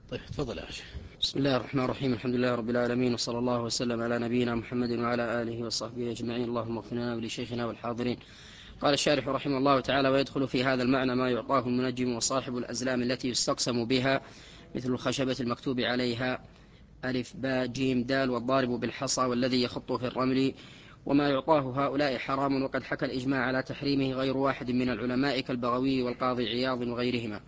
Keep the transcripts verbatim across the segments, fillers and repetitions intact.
طيب تفضل يا شيخ. بسم الله الرحمن الرحيم. الحمد لله رب العالمين، وصلى الله وسلم على نبينا محمد وعلى آله وصحبه أجمعين. اللهم اغفر لنا ولشيخنا والحاضرين. قال الشارح رحمه الله تعالى: ويدخل في هذا المعنى ما يعطاه المنجم وصاحب الأزلام التي يستقسم بها، مثل الخشبة المكتوب عليها ألف باء جيم دال، والضارب بالحصى، والذي يخط في الرمل. وما يعطاه هؤلاء حرام، وقد حكى الإجماع على تحريمه غير واحد من العلماء كالبغوي والقاضي عياض وغيرهما.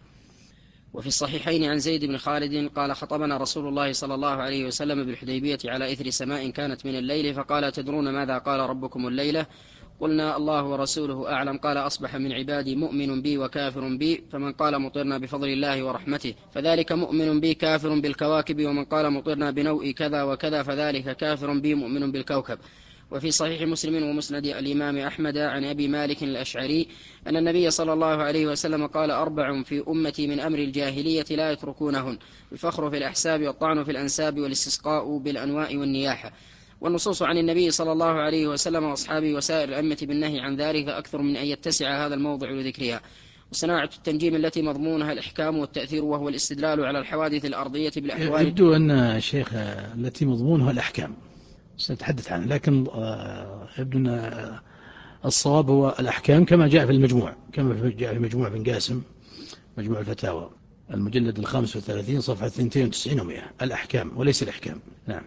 وفي الصحيحين عن زيد بن خالد قال: خطبنا رسول الله صلى الله عليه وسلم بالحديبية على إثر سماء كانت من الليل، فقال: تدرون ماذا قال ربكم الليلة؟ قلنا: الله ورسوله أعلم. قال: أصبح من عبادي مؤمن بي وكافر بي، فمن قال مطرنا بفضل الله ورحمته فذلك مؤمن بي كافر بالكواكب، ومن قال مطرنا بنوء كذا وكذا فذلك كافر بي مؤمن بالكوكب. وفي صحيح مسلم ومسند الإمام أحمد عن أبي مالك الأشعري أن النبي صلى الله عليه وسلم قال: أربع في أمتي من أمر الجاهلية لا يتركونهن: الفخر في الأحساب، والطعن في الأنساب، والاستسقاء بالأنواء والنياحة. والنصوص عن النبي صلى الله عليه وسلم وأصحابه وسائر الأئمة بالنهي عن ذلك أكثر من أن يتسع هذا الموضع لذكرها. وصناعة التنجيم التي مضمونها الإحكام والتأثير، وهو الاستدلال على الحوادث الأرضية بالأحوال. يبدو أن الشيخ التي مضمونها الأحكام سنتحدث عنه، لكن يبدو أن الصواب هو الأحكام كما جاء في المجموع، كما جاء في مجموع بن قاسم، مجموع الفتاوى المجلد الخامس والثلاثين صفحة اثنتين وتسعين ومئة، الأحكام وليس الإحكام. نعم.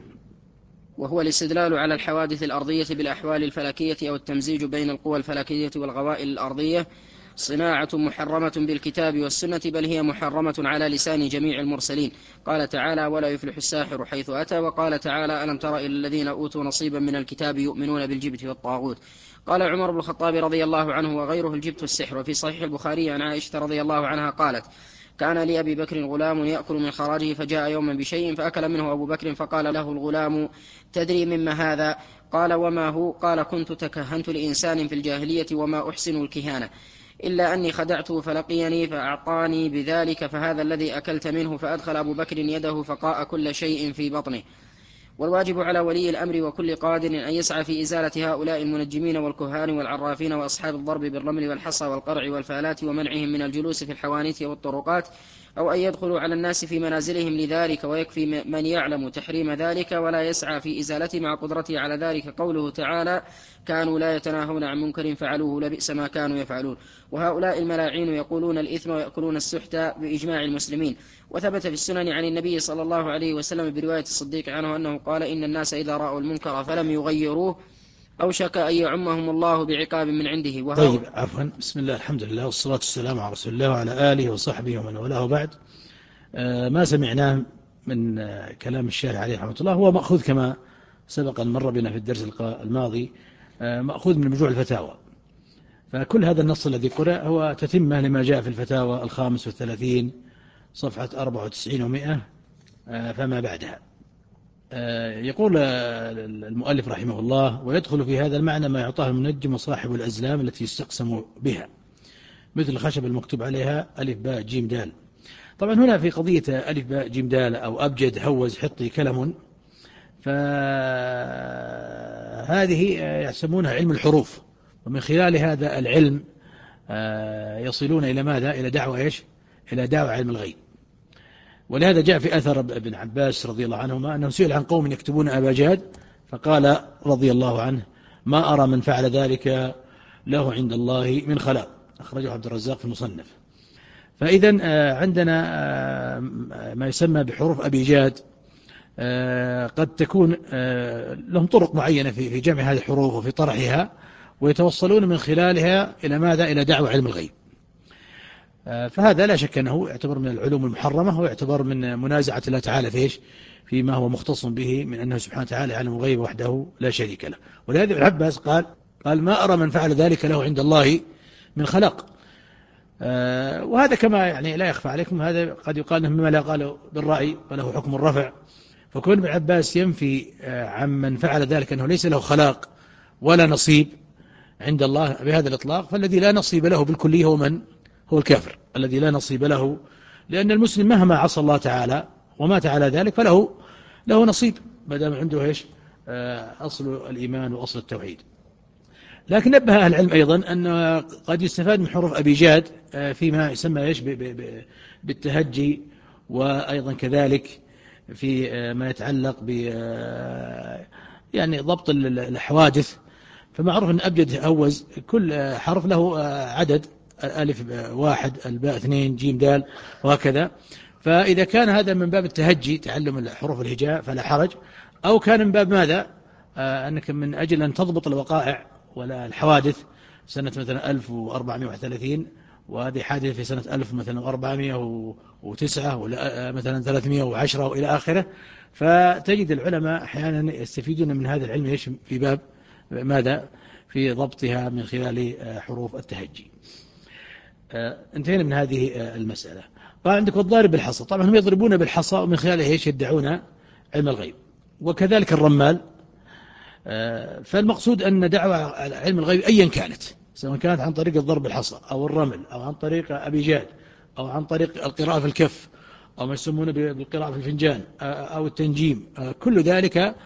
وهو الاستدلال على الحوادث الأرضية بالأحوال الفلكية، أو التمزيج بين القوى الفلكية والغوائل الأرضية. صناعة محرمة بالكتاب والسنة، بل هي محرمة على لسان جميع المرسلين. قال تعالى: ولا يفلح الساحر حيث أتى. وقال تعالى: ألم تر إلى الذين أوتوا نصيبا من الكتاب يؤمنون بالجبت والطاغوت. قال عمر بن الخطاب رضي الله عنه: وغيره الجبت والسحر. وفي صحيح البخاري عن عائشة رضي الله عنها قالت: كان لأبي بكر غلام يأكل من خراجه، فجاء يوما بشيء فأكل منه أبو بكر، فقال له الغلام: تدري مما هذا؟ قال: وما هو؟ قال: كنت تكهنت لإنسان في الجاهلية وما أحسن الكهانة، إلا أني خدعته فلقيني فأعطاني بذلك، فهذا الذي أكلت منه. فأدخل أبو بكر يده فقاء كل شيء في بطنه. والواجب على ولي الأمر وكل قادر أن يسعى في إزالة هؤلاء المنجمين والكهان والعرافين وأصحاب الضرب بالرمل والحصى والقرع والفالات، ومنعهم من الجلوس في الحوانيت والطرقات، أو أن يدخلوا على الناس في منازلهم لذلك. ويكفي من يعلم تحريم ذلك ولا يسعى في إزالته مع قدرته على ذلك قوله تعالى: كانوا لا يتناهون عن منكر فعلوه لبئس ما كانوا يفعلون. وهؤلاء الملاعين يقولون الإثم ويأكلون السحت بإجماع المسلمين. وثبت في السنن عن النبي صلى الله عليه وسلم برواية الصديق عنه أنه قال: إن الناس إذا رأوا المنكر فلم يغيروه أوشك أن يعمهم الله بعقاب من عنده. طيب عفوا، بسم الله الحمد لله والصلاة والسلام على رسول الله وعلى آله وصحبه ومن والاه، بعد. آه ما سمعناه من آه كلام الشارع عليه رحمة الله هو مأخوذ كما سبق أن مر بنا في الدرس الماضي، آه مأخوذ من مجموع الفتاوى. فكل هذا النص الذي قرأ هو تتمة لما جاء في الفتاوى الخامس والثلاثين صفحة أربعة وتسعين ومئة آه فما بعدها. يقول المؤلف رحمه الله: ويدخل في هذا المعنى ما يعطاه المنجم وصاحب الأزلام التي يستقسم بها، مثل الخشب المكتوب عليها ألف باء جيم دال. طبعا هنا في قضية ألف باء جيم دال أو أبجد هوز حطي كلم، فهذه يسمونها علم الحروف، ومن خلال هذا العلم يصلون إلى ماذا؟ إلى دعوة إيش؟ إلى دعوة علم الغيب. ولهذا جاء في أثر ابن عباس رضي الله عنهما أنه سئل عن قوم يكتبون أباجاد، فقال رضي الله عنه: ما أرى من فعل ذلك له عند الله من خلاق. أخرجه عبد الرزاق في المصنف. فإذا عندنا ما يسمى بحروف أبيجاد، قد تكون لهم طرق معينة في جمع هذه الحروف وفي طرحها، ويتوصلون من خلالها إلى ماذا؟ إلى دعوة علم الغيب. فهذا لا شك أنه يعتبر من العلوم المحرمة، ويعتبر من منازعة الله تعالى فيش فيما هو مختص به من أنه سبحانه وتعالى يعلم الغيب وحده لا شريك له. ولهذا ابن عباس قال قال ما أرى من فعل ذلك له عند الله من خلق. آه وهذا كما يعني لا يخفى عليكم، هذا قد يقال مما لا قال بالرأي وله حكم الرفع. فكون ابن عباس ينفي آه عمن فعل ذلك أنه ليس له خلاق ولا نصيب عند الله بهذا الإطلاق، فالذي لا نصيب له بالكلية هو من؟ هو الكافر الذي لا نصيب له، لأن المسلم مهما عصى الله تعالى ومات على ذلك فله له نصيب ما دام عنده إيش؟ أصل الإيمان وأصل التوحيد. لكن نبه أهل العلم أيضا أن قد يستفاد من حروف أبيجاد فيما يسمى إيش؟ بالتهجي وأيضا كذلك في ما يتعلق ب يعني ضبط الحوادث. فمعروف أن أبجد هوز كل حرف له عدد، ألف واحد، الباء اثنين، جيم دال، وهكذا. فإذا كان هذا من باب التهجي تعلم حروف الهجاء فلا حرج، أو كان من باب ماذا أنك من أجل أن تضبط الوقائع ولا الحوادث، سنة مثلا ألف وأربعمائة وواحد وثلاثين وهذه حادثة في سنة ألف مثلا وأربعمائة وتسعة ولا مثلا ثلاثمائة وعشرة وإلى آخره. فتجد العلماء أحيانا يستفيدون من هذا العلم في باب ماذا في ضبطها من خلال حروف التهجي. انتهينا من هذه المسألة. قال عندك والضارب بالحصى، طبعا هم يضربون بالحصى ومن خلاله ايش يدعون علم الغيب، وكذلك الرمال. فالمقصود أن دعوة علم الغيب أيا كانت، سواء كانت عن طريق الضرب بالحصى أو الرمل أو عن طريق أبي جاد أو عن طريق القراءة في الكف أو ما يسمونه بالقراءة في الفنجان أو التنجيم، كل ذلك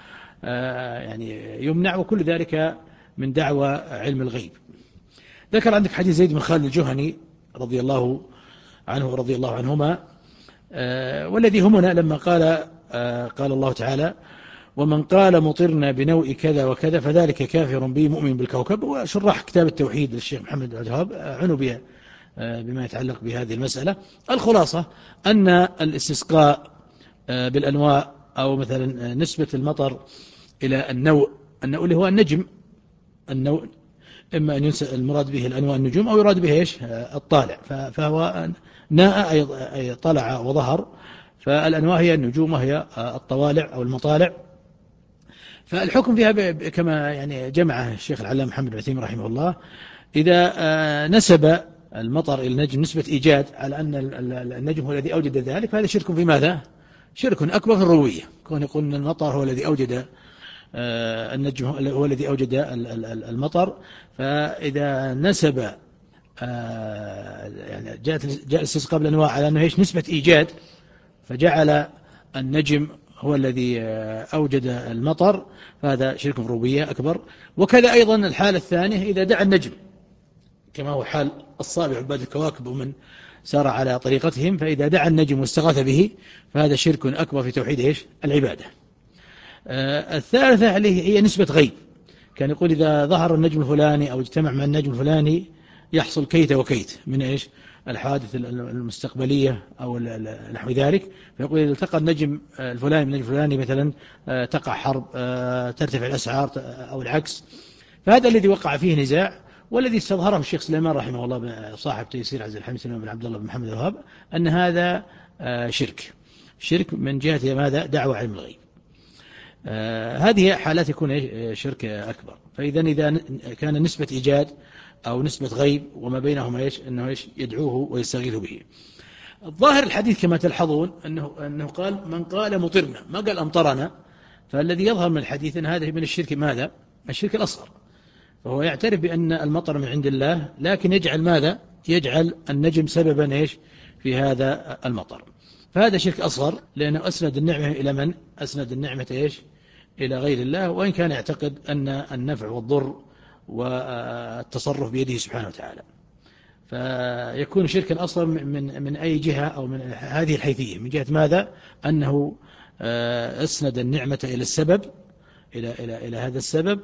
يعني يمنع، وكل ذلك من دعوة علم الغيب. ذكر عندك حديث زيد بن خالد الجهني رضي الله عنه ورضي الله عنهما، والذي همنا لما قال قال الله تعالى: ومن قال مطرنا بنوء كذا وكذا فذلك كافر بي مؤمن بالكوكب. وشرح كتاب التوحيد للشيخ محمد بن عبد الوهاب عنوا بها بما يتعلق بهذه المسألة. الخلاصة أن الاستسقاء بالأنواء أو مثلا نسبة المطر إلى النوء، النوء اللي هو النجم، النوء إما أن ينسى المراد به الأنواء النجوم أو يراد به إيش الطالع، فهو ناء أي طلع وظهر، فالأنواع هي النجوم وهي الطوالع أو المطالع. فالحكم فيها كما يعني جمع الشيخ العلامة محمد بن عثيمين رحمه الله، إذا نسب المطر إلى النجم نسبة إيجاد على أن النجم هو الذي أوجد ذلك، فهذا شرك في ماذا؟ شرك أكبر في الربوبية، كون يقول أن المطر هو الذي أوجد النجم هو الذي أوجد المطر. فإذا نسب يعني جاءت جاء الاستسقاء بالأنواع على أنه إيش نسبة إيجاد، فجعل النجم هو الذي أوجد المطر، فهذا شرك في الربوبية أكبر. وكذا أيضا الحالة الثانية إذا دعا النجم، كما هو حال الصابع عباد الكواكب ومن سار على طريقتهم، فإذا دعا النجم واستغاث به فهذا شرك أكبر في توحيد إيش العبادة. آه الثالثة هي نسبة غيب، كان يقول إذا ظهر النجم الفلاني أو اجتمع مع النجم الفلاني يحصل كيت وكيت من إيش الحوادث المستقبلية أو نحو ذلك. فيقول إذا التقى النجم الفلاني من النجم الفلاني مثلا تقع حرب، ترتفع الأسعار أو العكس. فهذا الذي وقع فيه نزاع، والذي استظهره الشيخ سليمان رحمه الله صاحب تيسير عز الحميد سليمان بن عبد الله بن محمد الوهاب، أن هذا شرك شرك من جهة ماذا دعوة علم الغيب. هذه حالات يكون شرك أكبر. فإذا إذا كان نسبة إيجاد أو نسبة غيب وما بينهما إيش أنه إيش يدعوه ويستغيث به. الظاهر الحديث كما تلحظون أنه أنه قال من قال مطرنا، ما قال أمطرنا. فالذي يظهر من الحديث أن هذا من الشرك ماذا؟ الشرك الأصغر. فهو يعترف بأن المطر من عند الله، لكن يجعل ماذا؟ يجعل النجم سببا إيش في هذا المطر. فهذا شرك أصغر، لأنه أسند النعمة إلى من؟ أسند النعمة إيش؟ إلى غير الله، وإن كان يعتقد أن النفع والضر والتصرف بيده سبحانه وتعالى. فيكون شركا أصلا من من أي جهة أو من هذه الحيثية، من جهة ماذا؟ أنه أسند النعمة إلى السبب، إلى إلى إلى هذا السبب،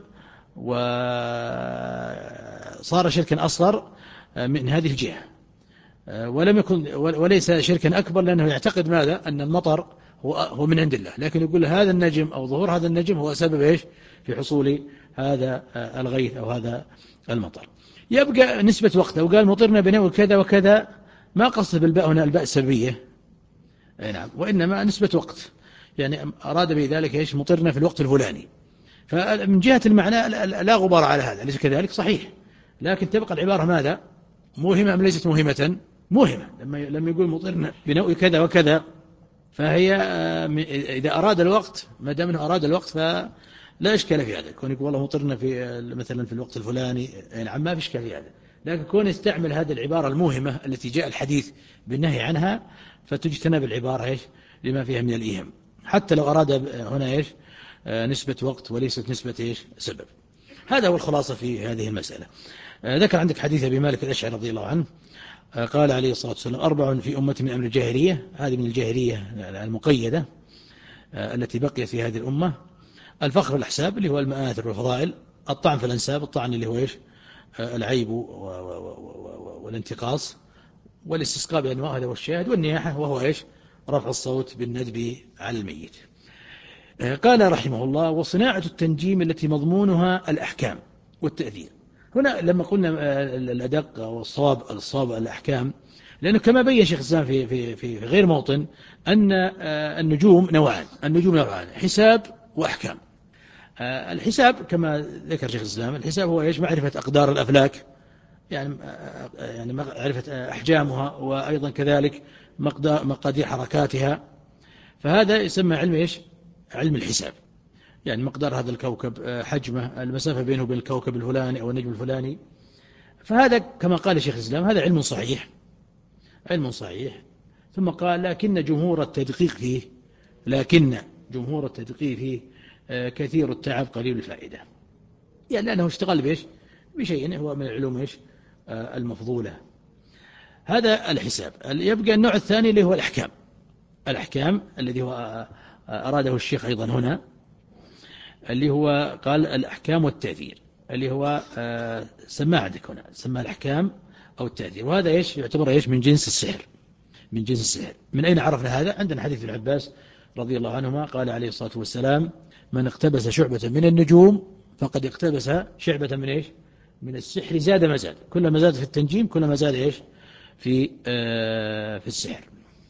وصار شركا أصغر من هذه الجهة. ولم يكن وليس شركا أكبر، لأنه يعتقد ماذا؟ أن المطر هو هو من عند الله، لكن يقول هذا النجم أو ظهور هذا النجم هو سبب إيش في حصول هذا الغيث أو هذا المطر. يبقى نسبة وقته، وقال مطرنا بنوء كذا وكذا، ما قصد بالباء هنا الباء السببية، نعم، وإنما نسبة وقت، يعني أراد بذلك إيش مطرنا في الوقت الفلاني. فمن جهة المعنى لا غبار على هذا، ليس كذلك صحيح، لكن تبقى العبارة ماذا؟ موهمة أم ليست موهمة؟ موهمة. لما لما يقول مطرنا بنوء كذا وكذا، فهي إذا أراد الوقت، ما دام أنه أراد الوقت فلا إشكال في هذا. كون يقول والله مطرنا في مثلا في الوقت الفلاني، نعم، ما في إشكال في هذا. لكن كون يستعمل هذه العبارة الموهمة التي جاء الحديث بالنهي عنها، فتجتنب العبارة إيش لما فيها من الإيهام، حتى لو أراد هنا إيش نسبة وقت وليست نسبة إيش سبب. هذا هو الخلاصة في هذه المسألة. ذكر عندك حديث أبي مالك الأشعري رضي الله عنه قال عليه الصلاة والسلام أربع في أمة من أمر الجاهلية، هذه من الجاهلية المقيدة التي بقيت في هذه الأمة: الفخر والأحساب اللي هو المآثر والفضائل، الطعن في الأنساب، الطعن اللي هو إيش؟ العيب والانتقاص، والاستسقاء بأنواع هذا والشاهد، والنياحة وهو إيش؟ رفع الصوت بالندب على الميت. قال رحمه الله: وصناعة التنجيم التي مضمونها الأحكام والتأثير. هنا لما قلنا الأدق والصواب الصواب الأحكام، لأنه كما بين شيخ الإسلام في, في, في غير موطن أن النجوم نوعان، النجوم نوعان: حساب وأحكام. الحساب كما ذكر شيخ الإسلام، الحساب هو إيش؟ معرفة أقدار الأفلاك، يعني يعني معرفة أحجامها، وأيضا كذلك مقادير حركاتها، فهذا يسمى علم إيش؟ علم الحساب، يعني مقدار هذا الكوكب، حجمه، المسافة بينه وبين الكوكب الفلاني أو النجم الفلاني. فهذا كما قال شيخ الإسلام هذا علم صحيح، علم صحيح. ثم قال: لكن جمهور التدقيق فيه لكن جمهور التدقيق فيه كثير التعب قليل الفائدة، يعني لأنه اشتغل بإيش؟ بشيء هو من العلوم إيش؟ المفضولة. هذا الحساب. يبقى النوع الثاني اللي هو الأحكام. الأحكام الذي هو أراده الشيخ أيضا هنا، اللي هو قال الأحكام والتأثير، اللي هو سماه عندك هنا، سماه الأحكام أو التأثير. وهذا إيش؟ يعتبر إيش؟ من جنس السحر، من جنس السحر. من أين عرفنا هذا؟ عندنا حديث ابن عباس رضي الله عنهما قال عليه الصلاة والسلام: من اقتبس شعبة من النجوم فقد اقتبس شعبة من إيش؟ من السحر، زاد ما زاد، كلما زاد في التنجيم كلما زاد إيش؟ في آه في السحر.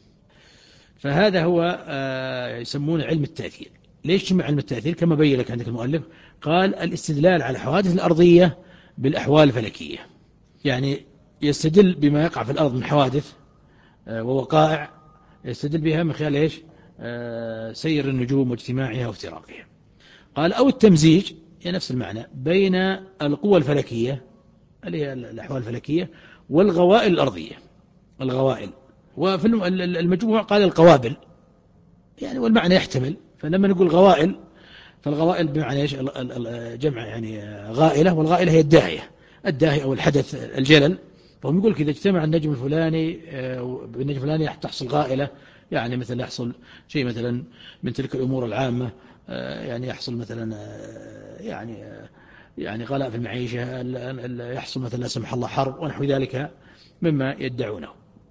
فهذا هو آه يسمونه علم التأثير. ليش جمع علم التأثير؟ كما بين لك عندك المؤلف، قال: الاستدلال على الحوادث الأرضية بالأحوال الفلكية، يعني يستدل بما يقع في الأرض من حوادث آه ووقائع، يستدل بها من خلال إيش؟ آه سير النجوم واجتماعها وافتراقها. قال: أو التمزيج، يعني نفس المعنى، بين القوى الفلكية اللي هي الأحوال الفلكية والغوائل الأرضية، الغوائل. وفي المجموع قال القوابل، يعني والمعنى يحتمل. فلما نقول غوائل، فالغوائل بمعنى ايش؟ جمع يعني غائلة، والغائلة هي الداهية، الداهية أو الحدث الجلل. فهم يقول إذا اجتمع النجم الفلاني بالنجم الفلاني تحصل غائلة، يعني مثلا يحصل شيء مثلا من تلك الأمور العامة، يعني يحصل مثلا يعني يعني غلاء في المعيشة، يحصل مثلا لا سمح الله حرب ونحو ذلك مما يدعونه.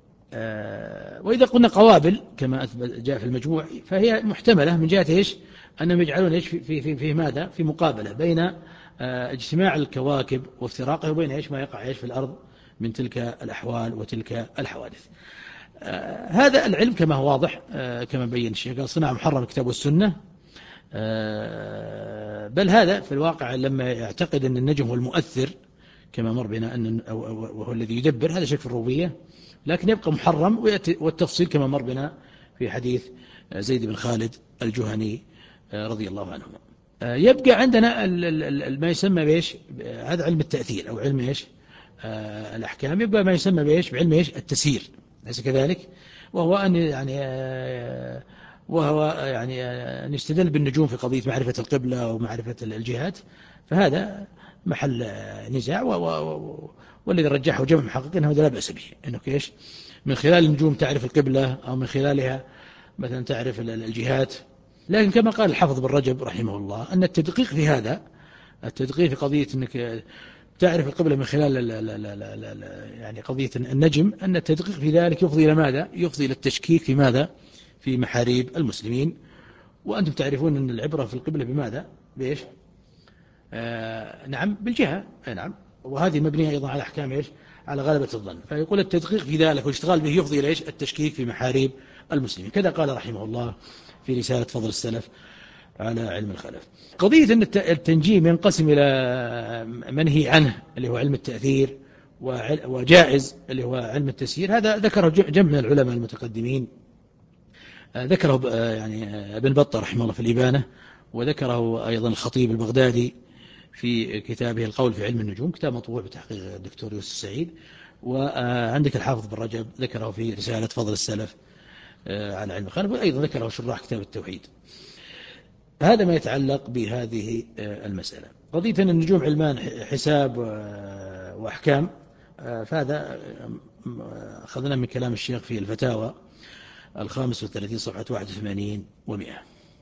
وإذا قلنا قوابل كما جاء في المجموع، فهي محتملة من جهة إيش؟ أنهم يجعلون إيش في, في, في ماذا؟ في مقابلة بين اجتماع الكواكب وافتراقه وبين إيش؟ ما يقع إيش في الأرض من تلك الأحوال وتلك الحوادث. هذا العلم كما هو واضح كما بين الشيخ، قال: صنع محرم الكتاب والسنة. بل هذا في الواقع لما يعتقد أن النجم هو المؤثر كما مر بنا أن وهو الذي يدبر، هذا شيء في الربوبية، لكن يبقى محرم. والتفصيل كما مر بنا في حديث زيد بن خالد الجهني رضي الله عنه. يبقى عندنا ما يسمى بإيش؟ هذا علم التأثير أو علم إيش؟ الأحكام. يبقى ما يسمى بإيش؟ بعلم إيش؟ التسيير، ليس كذلك؟ وهو أن يعني وهو يعني أن يستدل بالنجوم في قضية معرفة القبلة ومعرفة الجهات. فهذا محل نزاع، والذي رجحه جمع محققين هذا لا بأس به، أنه كيش من خلال النجوم تعرف القبلة أو من خلالها مثلا تعرف الجهات. لكن كما قال الحافظ بن رجب رحمه الله أن التدقيق في هذا، التدقيق في قضية أنك تعرف القبلة من خلال لا لا لا لا لا لا يعني قضية النجم، أن التدقيق في ذلك يفضي إلى ماذا؟ يفضي إلى التشكيك في ماذا؟ في محاريب المسلمين. وأنتم تعرفون أن العبرة في القبلة بماذا؟ بإيش؟ آه نعم بالجهة. نعم. وهذه مبنية أيضا على أحكام إيش؟ على غلبة الظن. فيقول التدقيق في ذلك والاشتغال به يفضي إلى إيش؟ التشكيك في محاريب المسلمين. كذا قال رحمه الله في رسالة فضل السلف على علم الخلف. قضية أن التنجيم ينقسم إلى منهي عنه اللي هو علم التأثير، وجائز اللي هو علم التسيير، هذا ذكره جمع من العلماء المتقدمين. ذكره يعني ابن بطة رحمه الله في الإبانة، وذكره أيضا الخطيب البغدادي في كتابه القول في علم النجوم، كتاب مطبوع بتحقيق الدكتور يوسف السعيد. وعندك الحافظ بن رجب ذكره في رسالة فضل السلف على علم الخلف، وأيضا ذكره شراح كتاب التوحيد. هذا ما يتعلق بهذه المسألة. قضية أن النجوم علمان حساب وأحكام، فهذا أخذنا من كلام الشيخ في الفتاوى الخامس والثلاثين صفحة واحد وثمانين ومئة.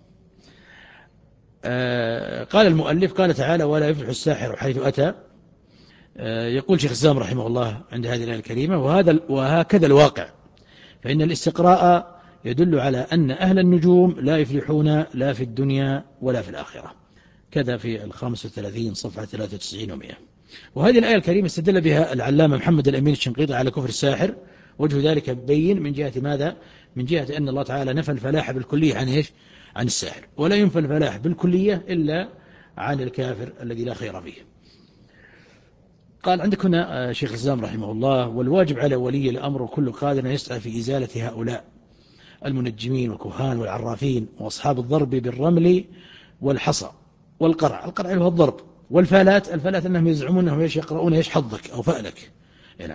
قال المؤلف قال تعالى ولا يفلح الساحر حيث أتى. يقول شيخ الإسلام رحمه الله عند هذه الآية الكريمة وهذا وهكذا الواقع، فإن الاستقراء يدل على أن أهل النجوم لا يفلحون لا في الدنيا ولا في الآخرة، كذا في الخامس والثلاثين صفحة ثلاثة وتسعين ومئة. وهذه الآية الكريمة استدل بها العلامة محمد الأمين الشنقيطي على كفر الساحر، وجه ذلك بين من جهة ماذا؟ من جهة أن الله تعالى نفى الفلاح بالكلية عن إيش؟ عن الساحر، ولا ينفى الفلاح بالكلية إلا عن الكافر الذي لا خير فيه. قال عندك هنا شيخ الإسلام رحمه الله والواجب على ولي الأمر وكل قادر يسعى في إزالة هؤلاء المنجمين والكهان والعرافين وأصحاب الضرب بالرمل والحصى والقرع. القرع هو الضرب، والفالات الفالات أنهم يزعمون أنهم يقرؤون إيش حظك أو فألك. نعم.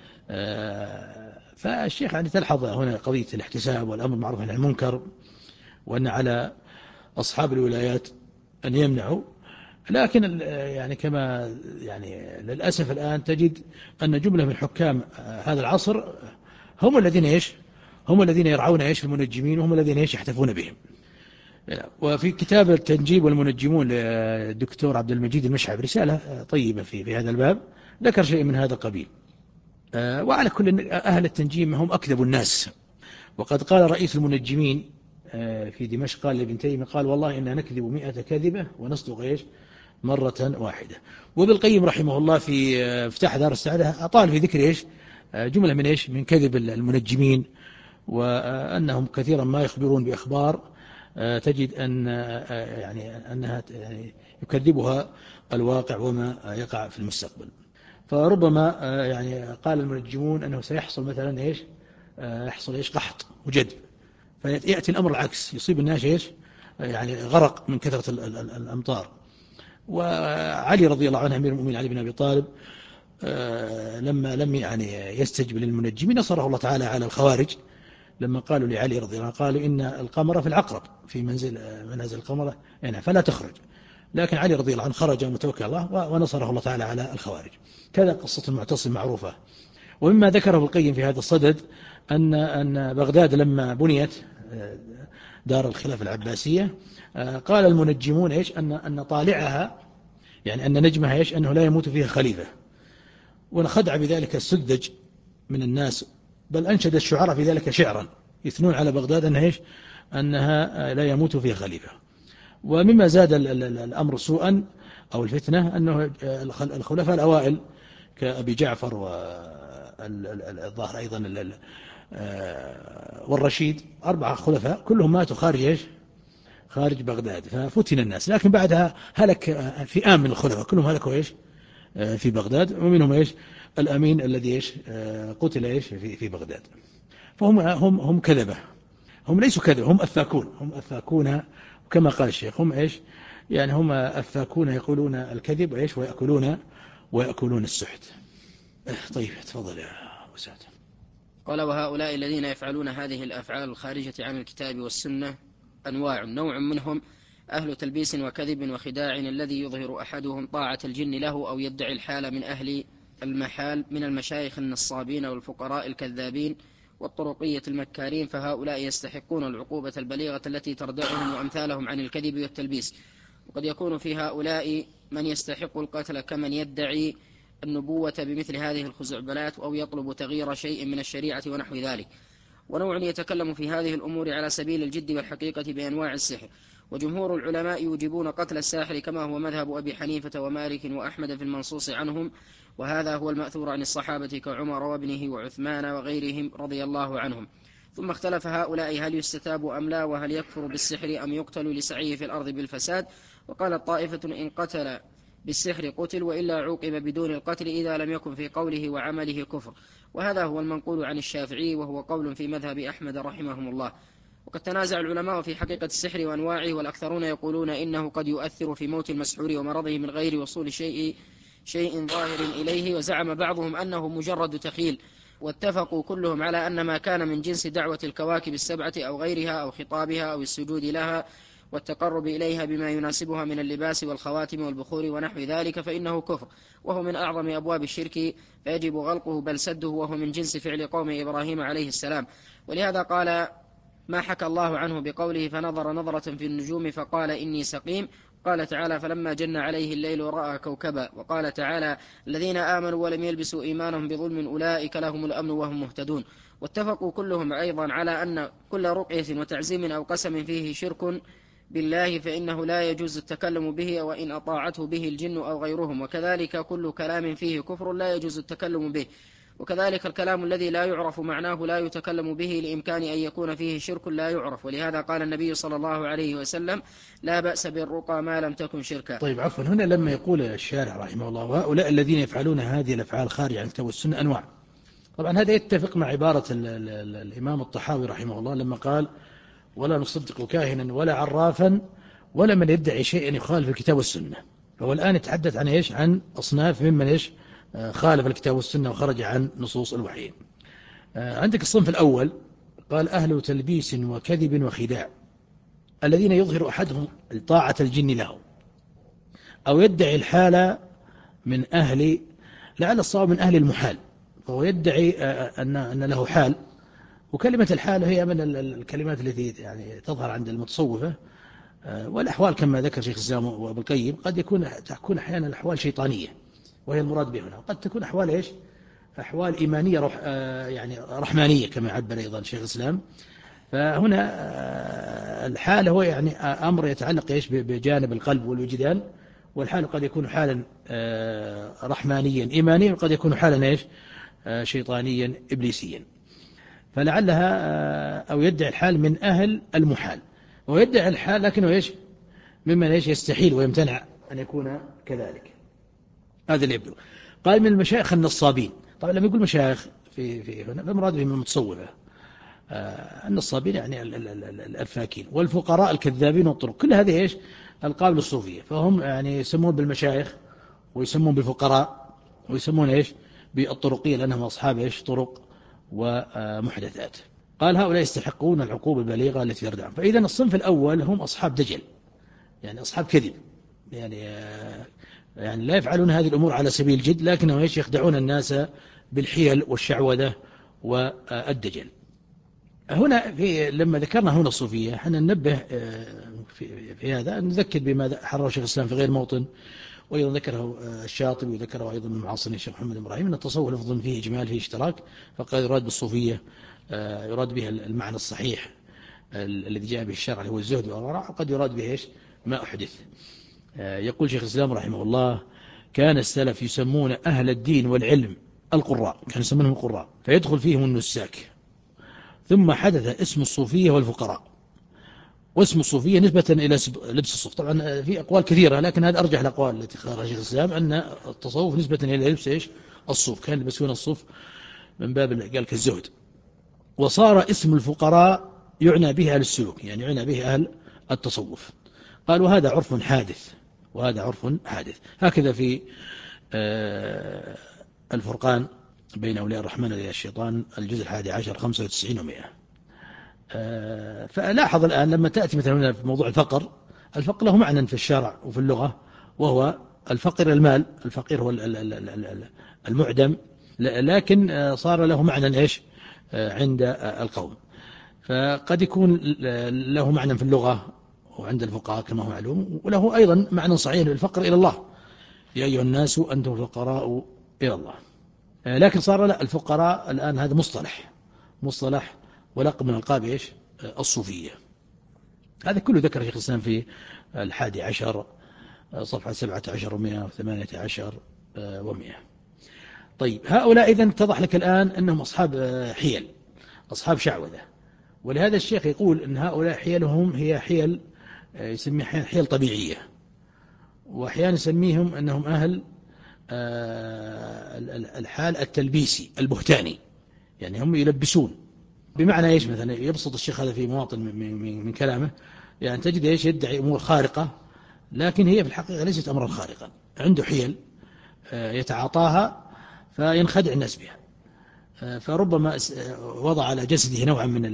آه فالشيخ يعني تلحظ هنا قضية الاحتساب والأمر معروف عن المنكر، وأن على أصحاب الولايات أن يمنعوا، لكن يعني كما يعني للأسف الآن تجد أن جملة من حكام هذا العصر هم الذين إيش هم الذين يرعون إيش المنجمين، وهم الذين إيش يحتفون بهم. وفي كتاب التنجيب والمنجمون للدكتور عبد المجيد المشعب رسالة طيبة في في هذا الباب ذكر شيء من هذا القبيل. وعلى كل أهل التنجيم هم أكذب الناس، وقد قال رئيس المنجمين في دمشق قال لابن تيمية قال والله إننا نكذب مئة كذبة ونصدق إيش مرة واحدة. وابن القيم رحمه الله في افتتاح دار السعادة أطال في ذكر إيش جملة من إيش من كذب المنجمين، وأنهم كثيرا ما يخبرون بأخبار تجد أن يعني أنها يعني يكذبها الواقع وما يقع في المستقبل. فربما يعني قال المنجمون أنه سيحصل مثلا إيش يحصل إيش قحط وجدب، فيأتي الأمر العكس يصيب الناس إيش يعني غرق من كثرة الأمطار. وعلي رضي الله عنه أمير المؤمنين علي بن أبي طالب لما لم يعني يستجب للمنجمين نصره الله تعالى على الخوارج، لما قالوا لعلي رضي الله عنه قالوا إن القمر في العقرب في منزل منازل القمر يعني فلا تخرج، لكن علي رضي الله عنه خرج متوكل الله ونصره الله تعالى على الخوارج. كذا قصة المعتصم معروفة. ومما ذكره القيم في هذا الصدد أن أن بغداد لما بنيت دار الخلافة العباسية قال المنجمون إيش أن أن طالعها يعني أن نجمها إيش أنه لا يموت فيها خليفة، ونخدع بذلك السذج من الناس، بل أنشد الشعراء في ذلك شعرا يثنون على بغداد أنها إيش أنها لا يموت فيها خليفة. ومما زاد الأمر سوءا أو الفتنة أنه الخلفاء الأوائل كأبي جعفر والظاهر أيضا والرشيد أربعة خلفاء كلهم ماتوا خارج إيش خارج بغداد، ففتن الناس. لكن بعدها هلك فئام من الخلفاء كلهم هلكوا إيش في بغداد، ومنهم إيش الأمين الذي إيش قتل إيش في في بغداد. فهم هم هم كذبة، هم ليسوا كذبة، هم أفاكون هم أفاكون وكما قال الشيخ هم إيش يعني هم أفاكون يقولون الكذب وإيش ويأكلون ويأكلون السحت. طيب تفضل يا أستاذ. قال وهؤلاء الذين يفعلون هذه الأفعال الخارجة عن الكتاب والسنة أنواع، نوع منهم أهل تلبيس وكذب وخداع الذي يظهر أحدهم طاعة الجن له أو يدعي الحال من أهل المحال من المشايخ النصابين والفقراء الكذابين والطرقية المكارين، فهؤلاء يستحقون العقوبة البليغة التي تردعهم وأمثالهم عن الكذب والتلبيس. وقد يكون في هؤلاء من يستحق القتل كمن يدعي النبوة بمثل هذه الخزعبلات أو يطلب تغيير شيء من الشريعة ونحو ذلك. ونوع يتكلم في هذه الأمور على سبيل الجد والحقيقة بأنواع السحر. وجمهور العلماء يوجبون قتل الساحر كما هو مذهب أبي حنيفة ومالك وأحمد في المنصوص عنهم، وهذا هو المأثور عن الصحابة كعمر وابنه وعثمان وغيرهم رضي الله عنهم. ثم اختلف هؤلاء هل يستتاب أم لا، وهل يكفر بالسحر أم يقتل لسعيه في الأرض بالفساد. وقالت طائفة إن قتل بالسحر قتل وإلا عوقب بدون القتل إذا لم يكن في قوله وعمله كفر، وهذا هو المنقول عن الشافعي وهو قول في مذهب أحمد رحمهم الله. وقد تنازع العلماء في حقيقة السحر وأنواعه، والأكثرون يقولون إنه قد يؤثر في موت المسحور ومرضه من غير وصول شيء شيء ظاهر إليه، وزعم بعضهم أنه مجرد تخيل، واتفقوا كلهم على أن ما كان من جنس دعوة الكواكب السبعة أو غيرها أو خطابها أو السجود لها والتقرب إليها بما يناسبها من اللباس والخواتم والبخور ونحو ذلك فإنه كفر، وهو من أعظم أبواب الشرك، فيجب غلقه بل سده، وهو من جنس فعل قوم إبراهيم عليه السلام. ولهذا قال ما حكى الله عنه بقوله فنظر نظرة في النجوم فقال إني سقيم. قال تعالى فلما جن عليه الليل رأى كوكبا. وقال تعالى الذين آمنوا ولم يلبسوا إيمانهم بظلم أولئك لهم الأمن وهم مهتدون. واتفقوا كلهم أيضا على أن كل رقية وتعزيم أو قسم فيه شرك بالله فإنه لا يجوز التكلم به وإن أطاعته به الجن أو غيرهم، وكذلك كل كلام فيه كفر لا يجوز التكلم به، وكذلك الكلام الذي لا يعرف معناه لا يتكلم به لإمكان أن يكون فيه شرك لا يعرف. ولهذا قال النبي صلى الله عليه وسلم لا بأس بالرقى ما لم تكن شركا. طيب عفوا، هنا لما يقول الشارع رحمه الله وهؤلاء الذين يفعلون هذه الأفعال خارج عن الكتاب والسنة أنواع، طبعا هذا يتفق مع عبارة ال ال ال الإمام الطحاوي رحمه الله لما قال ولا نصدق كاهنا ولا عرافا ولا من يدعي شيئا يخالف الكتاب والسنة. فهو الآن يتحدث عن إيش؟ عن أصناف ممن إيش خالف الكتاب والسنة وخرج عن نصوص الوحيين. عندك الصنف الأول قال أهل تلبيس وكذب وخداع، الذين يظهر أحدهم طاعة الجن له أو يدعي الحال من أهل، لعل الصواب من أهل المحال، فهو يدعي أن أن له حال. وكلمة الحال هي من الكلمات التي يعني تظهر عند المتصوفة، والأحوال كما ذكر شيخ الإسلام وابن القيم قد يكون تكون أحيانا الأحوال شيطانية وهي المراد بها هنا، وقد تكون أحوال إيش؟ أحوال إيمانية روح يعني رحمانية كما عبر أيضا شيخ الإسلام. فهنا الحال هو يعني أمر يتعلق إيش بجانب القلب والوجدان، والحال قد يكون حالا رحمانيا إيمانيا وقد يكون حالا إيش شيطانيا إبليسيا. فلعلها أو يدعي الحال من أهل المحال، ويدعي الحال لكنه إيش ممن إيش يستحيل ويمتنع أن يكون كذلك. هذا اللي يبدو. قال من المشايخ النصابين، طبعا لما يقول مشايخ في في هنا فمراد بهم المتصوفة، النصابين يعني الأفاكين، والفقراء الكذابين والطرق، كل هذه إيش القاب الصوفية، فهم يعني يسمون بالمشايخ ويسمون بالفقراء ويسمون إيش بالطرقية لأنهم أصحاب إيش طرق ومحدثات. قال هؤلاء يستحقون العقوبة البليغة التي يردعون. فإذا الصنف الأول هم أصحاب دجل، يعني أصحاب كذب، يعني يعني لا يفعلون هذه الأمور على سبيل الجد، لكنهم إيش يخدعون الناس بالحيل والشعوذة والدجل. هنا في لما ذكرنا هنا الصوفية حنا ننبه في, في هذا نذكر بما حرره شيخ الإسلام في غير موطن، وأيضا ذكره الشاطبي وذكره أيضا من معاصرين الشيخ محمد إبراهيم، أن التصوف لفظ فيه إجمال فيه اشتراك، فقد يراد بالصوفية يراد بها المعنى الصحيح الذي جاء به الشرع اللي هو الزهد والورع، وقد يراد به إيش ما أحدث. يقول شيخ الإسلام رحمه الله كان السلف يسمون أهل الدين والعلم القراء، كانوا يسمونهم القراء، فيدخل فيهم النساك، ثم حدث اسم الصوفية والفقراء، واسم الصوفية نسبة إلى لبس الصوف. طبعا في أقوال كثيرة لكن هذا أرجح الأقوال التي اختارها شيخ الإسلام، أن التصوف نسبة إلى لبس إيش الصوف، كان يلبسون الصوف من باب قال كالزهد. وصار اسم الفقراء يعنى به أهل السلوك، يعني يعنى به أهل التصوف. قال وهذا عرف حادث، وهذا عرف حادث. هكذا في الفرقان بين أولياء الرحمن وأولياء الشيطان الجزء الحادي عشر خمسة وتسعين ومئة. فلاحظ الآن لما تأتي مثلا في موضوع الفقر، الفقر له معنى في الشرع وفي اللغة، وهو الفقر المال، الفقير هو المعدم، لكن صار له معنى إيش عند القوم. فقد يكون له معنى في اللغة وعند الفقهاء كما هو معلوم، وله أيضا معنى صحيح للفقر إلى الله، يا أيها الناس أنتم الفقراء إلى الله. لكن صار لا، الفقراء الآن هذا مصطلح مصطلح ولقب من ألقاب إيش الصوفية. هذا كله ذكر شيخ الإسلام في الحادي عشر صفحة سبعة عشر ومئة وثمانية عشر ومئة. طيب هؤلاء إذن اتضح لك الآن أنهم أصحاب حيل، أصحاب شعوذة. ولهذا الشيخ يقول أن هؤلاء حيلهم هي حيل يسميها حيل طبيعية، وأحيانا يسميهم أنهم أهل الحال التلبيسي البهتاني، يعني هم يلبسون بمعنى إيش. مثلا يبسط الشيخ هذا في مواطن من كلامه، يعني تجد إيش يدعي أمور خارقة، لكن هي في الحقيقة ليست أمرا خارقا، عنده حيل يتعاطاها فينخدع الناس بها. فربما وضع على جسده نوعا من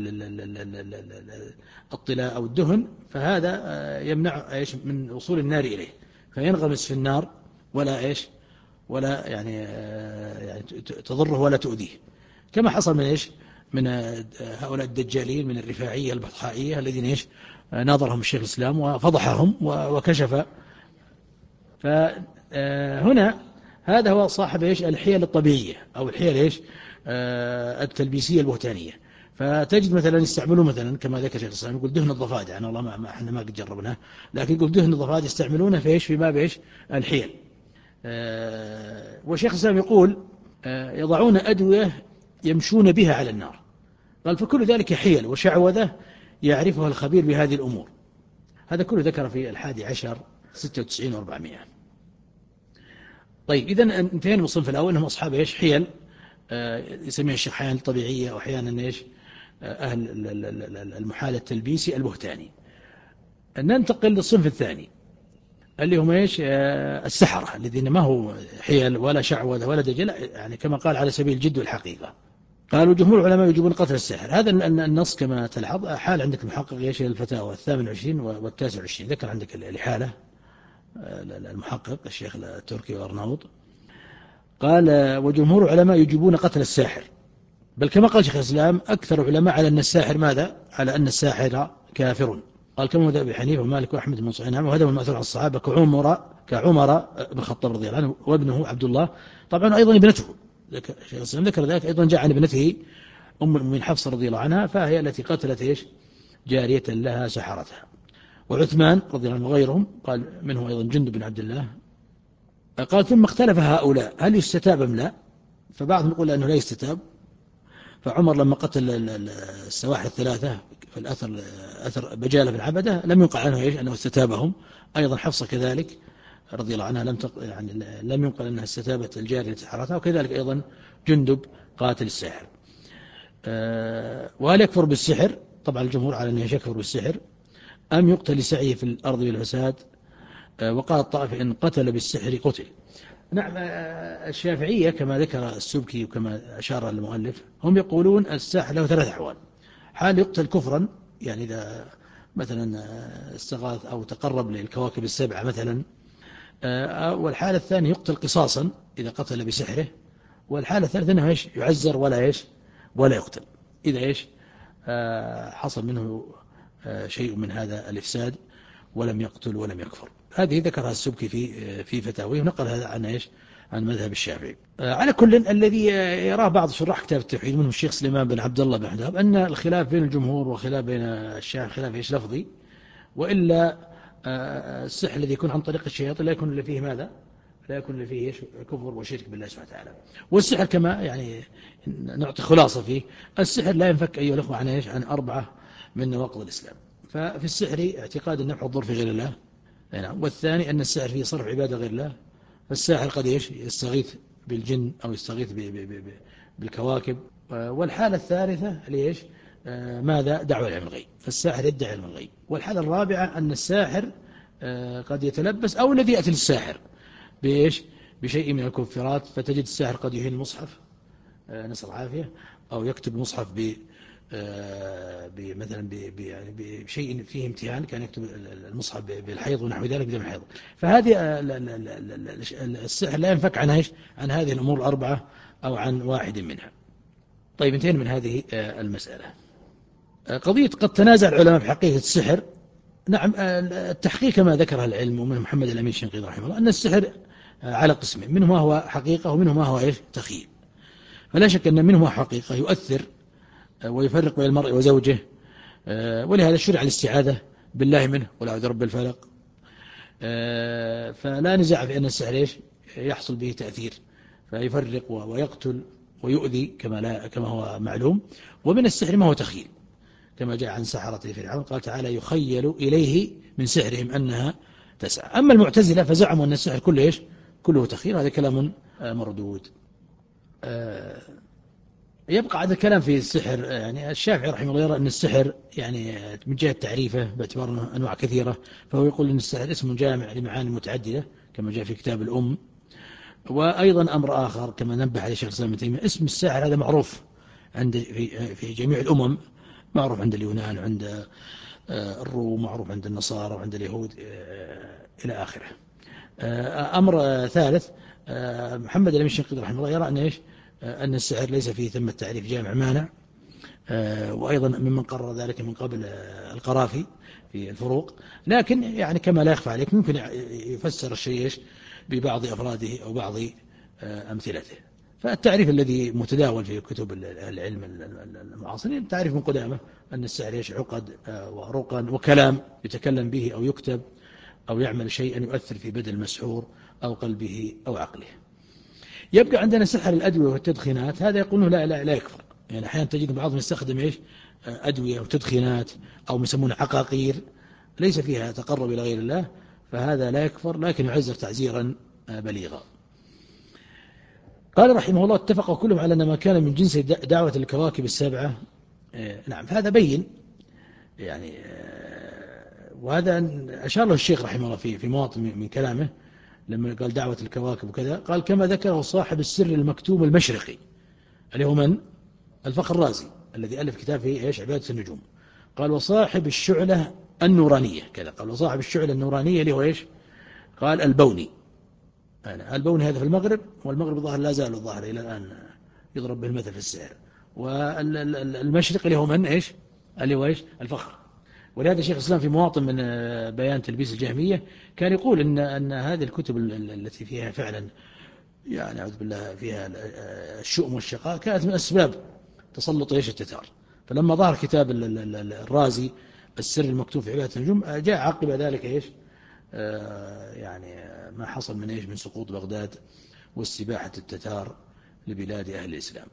الطلاء أو الدهن، فهذا يمنع إيش من وصول النار إليه، فينغمس في النار ولا إيش ولا يعني يعني تضره ولا تؤذيه، كما حصل من إيش من هؤلاء الدجالين من الرفاعية البطحائية الذين إيش ناظرهم الشيخ الإسلام وفضحهم وكشف. فهنا هذا هو صاحب إيش الحيل الطبيعية أو الحيل إيش التلبيسية البهتانية. فتجد مثلا يستعملون مثلا كما ذكر شيخ الإسلام يقول دهن الضفادع، أنا والله ما احنا ما قد جربناه، لكن يقول دهن الضفادع يستعملونه في إيش في باب إيش الحيل. وشيخ الإسلام يقول يضعون أدوية يمشون بها على النار، قال فكل ذلك حيل وشعوذة يعرفها الخبير بهذه الأمور. هذا كله ذكر في الحادي عشر ستة وتسعين وأربعمائة. طيب إذن انتهينا من الصنف الأول أنهم أصحاب إيش حيل يسميها الشيخ أحيانا الطبيعية أو أحيانا إيش أهل المحال التلبيسي البهتاني. ننتقل للصنف الثاني اللي هم إيش السحرة الذين ما هو حيل ولا شعوذة ولا دجل، يعني كما قال على سبيل الجد والحقيقة. قالوا جمهور العلماء يجبون قتل الساحر. هذا النص كما تلحظ حال عندك المحقق إيش الفتاوى الثامن والعشرين والتاسع والعشرين، ذكر عندك الحالة المحقق الشيخ التركي وأرناوط قال وجمهور العلماء يجبون قتل الساحر، بل كما قال شيخ الإسلام أكثر علماء على أن الساحر ماذا على أن الساحر كافر، قال كما مذهب أبي حنيفة ومالك وأحمد بن صعينام، وهذا من المأثور عن الصحابة كعمر كعمر بن الخطاب رضي الله عنه وابنه عبد الله، طبعا أيضا ابنته شيخ الإسلام ذكر ذلك أيضا جاء عن ابنته أم المؤمنين حفصة رضي الله عنها، فهي التي قتلت إيش جارية لها سحرتها. وعثمان رضي الله عنه وغيرهم قال منه أيضا جندب بن عبد الله قال ثم اختلف هؤلاء هل يستتاب أم لا، فبعضهم يقول أنه لا يستتاب. فعمر لما قتل السواحر الثلاثة في الأثر أثر بجالة بن عبدة لم ينقل عنه إيش أنه استتابهم. أيضا حفصة كذلك رضي الله عنها لم تق... يعني لم ينقل أنها استتابت الجارية سحرتها، وكذلك أيضا جندب قاتل الساحر. أه وهل يكفر بالسحر؟ طبعا الجمهور على أنه يكفر بالسحر أم يقتل لسعيه في الأرض بالفساد. أه وقال الطائفة إن قتل بالسحر قتل. نعم الشافعية كما ذكر السبكي وكما أشار المؤلف هم يقولون الساحر له ثلاث أحوال: حال يقتل كفرا، يعني إذا مثلا استغاث أو تقرب للكواكب السبعة مثلا، والحالة الثانية يقتل قصاصا إذا قتل بسحره، والحالة الثالثة أنه إيش يعزر ولا إيش ولا يقتل إذا إيش حصل منه شيء من هذا الإفساد ولم يقتل ولم يكفر. هذه ذكرها السبكي في في فتاويه ونقل هذا عن إيش عن مذهب الشافعي. على كل الذي يراه بعض شراح كتاب التوحيد منهم الشيخ سليمان بن عبد الله بن حداب أن الخلاف بين الجمهور وخلاف بين الشافعي خلاف إيش لفظي، وإلا السحر الذي يكون عن طريق الشياطين لا يكون اللي فيه ماذا لا يكون اللي فيه كفر وشرك بالله سبحانه وتعالى. والسحر كما يعني نعطي خلاصة فيه، السحر لا ينفك أيها الأخوة عن إيش عن أربعة من نواقض الإسلام. ففي السحر اعتقاد النفع والضر في غير الله، والثاني أن السحر فيه صرف عبادة غير الله، فالساحر قد إيش يستغيث بالجن أو يستغيث بالكواكب. والحالة الثالثة ليش ماذا دعوة علم الغيب، فالساحر يدعي علم الغيب. والحالة الرابعة أن الساحر قد يتلبس أو الذي يأتي للساحر بإيش بشيء من الكفرات، فتجد الساحر قد يهين المصحف نسأل العافية، أو يكتب المصحف ب مثلا يعني بشيء فيه امتهان، كان يكتب المصحف بالحيض ونحو ذلك بدم الحيض. فهذه السحر لا ينفك عن ايش عن هذه الأمور الأربعة أو عن واحد منها. طيب انتهينا من هذه المسألة. قضية قد تنازع العلماء في حقيقة السحر. نعم التحقيق كما ذكرها العلم ومن محمد الأمين الشنقيطي رحمه الله أن السحر على قسمين، منه ما هو حقيقة ومنه ما هو ايش تخيل. فلا شك أن منه ما حقيقة يؤثر ويفرق بين المرء وزوجه، ولهذا شرع الاستعاذة بالله منه قل أعوذ برب الفلق. فلا نزاع في أن السحر إيش يحصل به تأثير فيفرق ويقتل ويؤذي كما لا كما هو معلوم. ومن السحر ما هو تخيل كما جاء عن سحرة فرعون قال تعالى يخيل إليه من سحرهم أنها تسعى. أما المعتزلة فزعموا أن السحر كله إيش كله تخيل، هذا كلام مردود. يبقى هذا الكلام في السحر. يعني الشافعي رحمه الله يرى أن السحر يعني من جهة تعريفه باعتبار أنه أنواع كثيرة، فهو يقول أن السحر اسم جامع لمعاني متعددة كما جاء في كتاب الأم. وأيضا أمر آخر كما نبه عليه شيخ الإسلام ابن تيمية، اسم الساحر هذا معروف عند في في جميع الأمم، معروف عند اليونان وعند الروم، معروف عند النصارى وعند اليهود إلى آخره. أمر ثالث، محمد الأمين الشنقيطي رحمه الله يرى أن إيش أن السحر ليس فيه ثم التعريف جامع مانع، وأيضا ممن قرر ذلك من قبل القرافي في الفروق، لكن يعني كما لا يخفى عليك ممكن يفسر الشيء ببعض أفراده أو بعض أمثلته. فالتعريف الذي متداول في كتب العلم المعاصرين تعريف من قدامه أن السحر يش عقد ورقا وكلام يتكلم به أو يكتب أو يعمل شيئا يؤثر في بدن المسحور أو قلبه أو عقله. يبقى عندنا سحر الأدوية والتدخينات، هذا يقولون لا لا لا يكفر، يعني أحيانا تجد بعضهم يستخدم إيش أدوية وتدخينات أو يسمونه عقاقير ليس فيها تقرب إلى غير الله، فهذا لا يكفر لكن يعزر تعزيرا بليغا. قال رحمه الله اتفق كلهم على أن ما كان من جنس دعوة الكواكب السبعة، نعم هذا بين يعني، وهذا أشار له الشيخ رحمه الله في في مواطن من كلامه لما قال دعوة الكواكب وكذا، قال كما ذكره صاحب السر المكتوم المشرقي اللي هو من الفخر الرازي الذي ألف كتاب فيه إيش عبادة النجوم، قال وصاحب الشعلة النورانية كذا، قال وصاحب الشعلة النورانية اللي هو إيش، قال البوني، البوني هذا في المغرب، والمغرب الظاهر لا زال الظاهر إلى الآن يضرب به المثل في السحر، والمشرق اللي هو من إيش اللي هو إيش الفخر. ولهذا شيخ الإسلام في مواطن من بيان تلبيس الجهمية كان يقول إن أن هذه الكتب التي فيها فعلا يعني أعوذ بالله فيها الشؤم والشقاء كانت من أسباب تسلط إيش التتار. فلما ظهر كتاب الرازي السر المكتوب في عبادة النجوم جاء عقب ذلك إيش يعني ما حصل من إيش من سقوط بغداد واستباحة التتار لبلاد أهل الإسلام.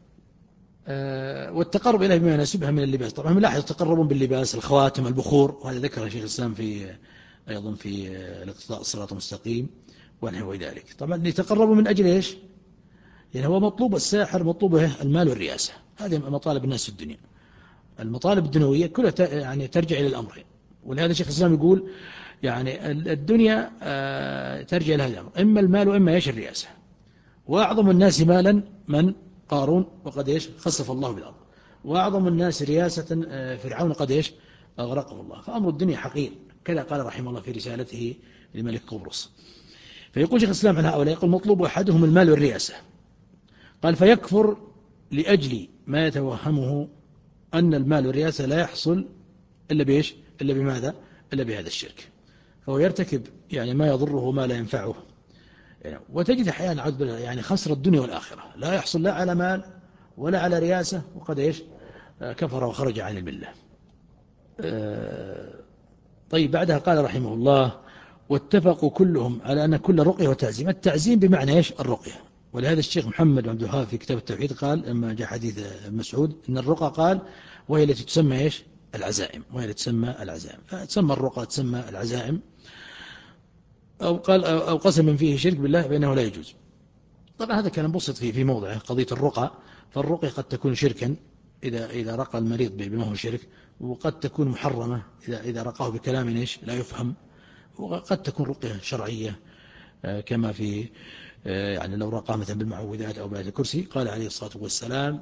والتقرب إليه بما يناسبها من اللباس، طبعا ملاحظ تقربون باللباس الخواتم البخور، وهذا ذكر شيخ الإسلام في أيضا في الاقتضاء الصراط المستقيم ونحو ذلك. طبعا يتقربوا من أجل إيش يعني هو مطلوب الساحر مطلوبه المال والرئاسة، هذه مطالب الناس في الدنيا، المطالب الدنيوية كلها يعني ترجع إلى الأمر. ولهذا شيخ الإسلام يقول يعني الدنيا ترجع إلى هذا الأمر، إما المال وإما إيش الرئاسة. وأعظم الناس مالا من قارون وقد إيش خسف الله بالأرض، وأعظم الناس رياسة فرعون قد إيش أغرقه الله. فأمر الدنيا حقير، كذا قال رحمه الله في رسالته لملك قبرص. فيقول شيخ الإسلام عن هؤلاء يقول مطلوب أحدهم المال والرياسة، قال فيكفر لأجل ما يتوهمه أن المال والرياسة لا يحصل إلا بإيش إلا بماذا إلا بهذا الشرك، فهو يرتكب يعني ما يضره وما لا ينفعه يعني. وتجد أحيانا عذب يعني خسر الدنيا والآخرة، لا يحصل لا على مال ولا على رياسة وقد إيش كفر وخرج عن الملة. طيب بعدها قال رحمه الله واتفقوا كلهم على أن كل رقية وتعزيم، التعزيم بمعنى إيش الرقية. ولهذا الشيخ محمد بن عبد الوهاب في كتاب التوحيد قال لما جاء حديث مسعود إن الرقى قال وهي التي تسمى إيش العزائم، وهي التي تسمى العزائم، فتسمى الرقى تسمى العزائم، أو قال أو قسم فيه شرك بالله بأنه لا يجوز. طبعا هذا كان بسط فيه في موضعه قضية الرقى، فالرقية قد تكون شركا إذا إذا رقى المريض بما هو شرك، وقد تكون محرمة إذا إذا رقاه بكلام إيش لا يفهم، وقد تكون رقية شرعية كما في يعني لو رقى مثلا بالمعوذات أو بآية الكرسي. قال عليه الصلاة والسلام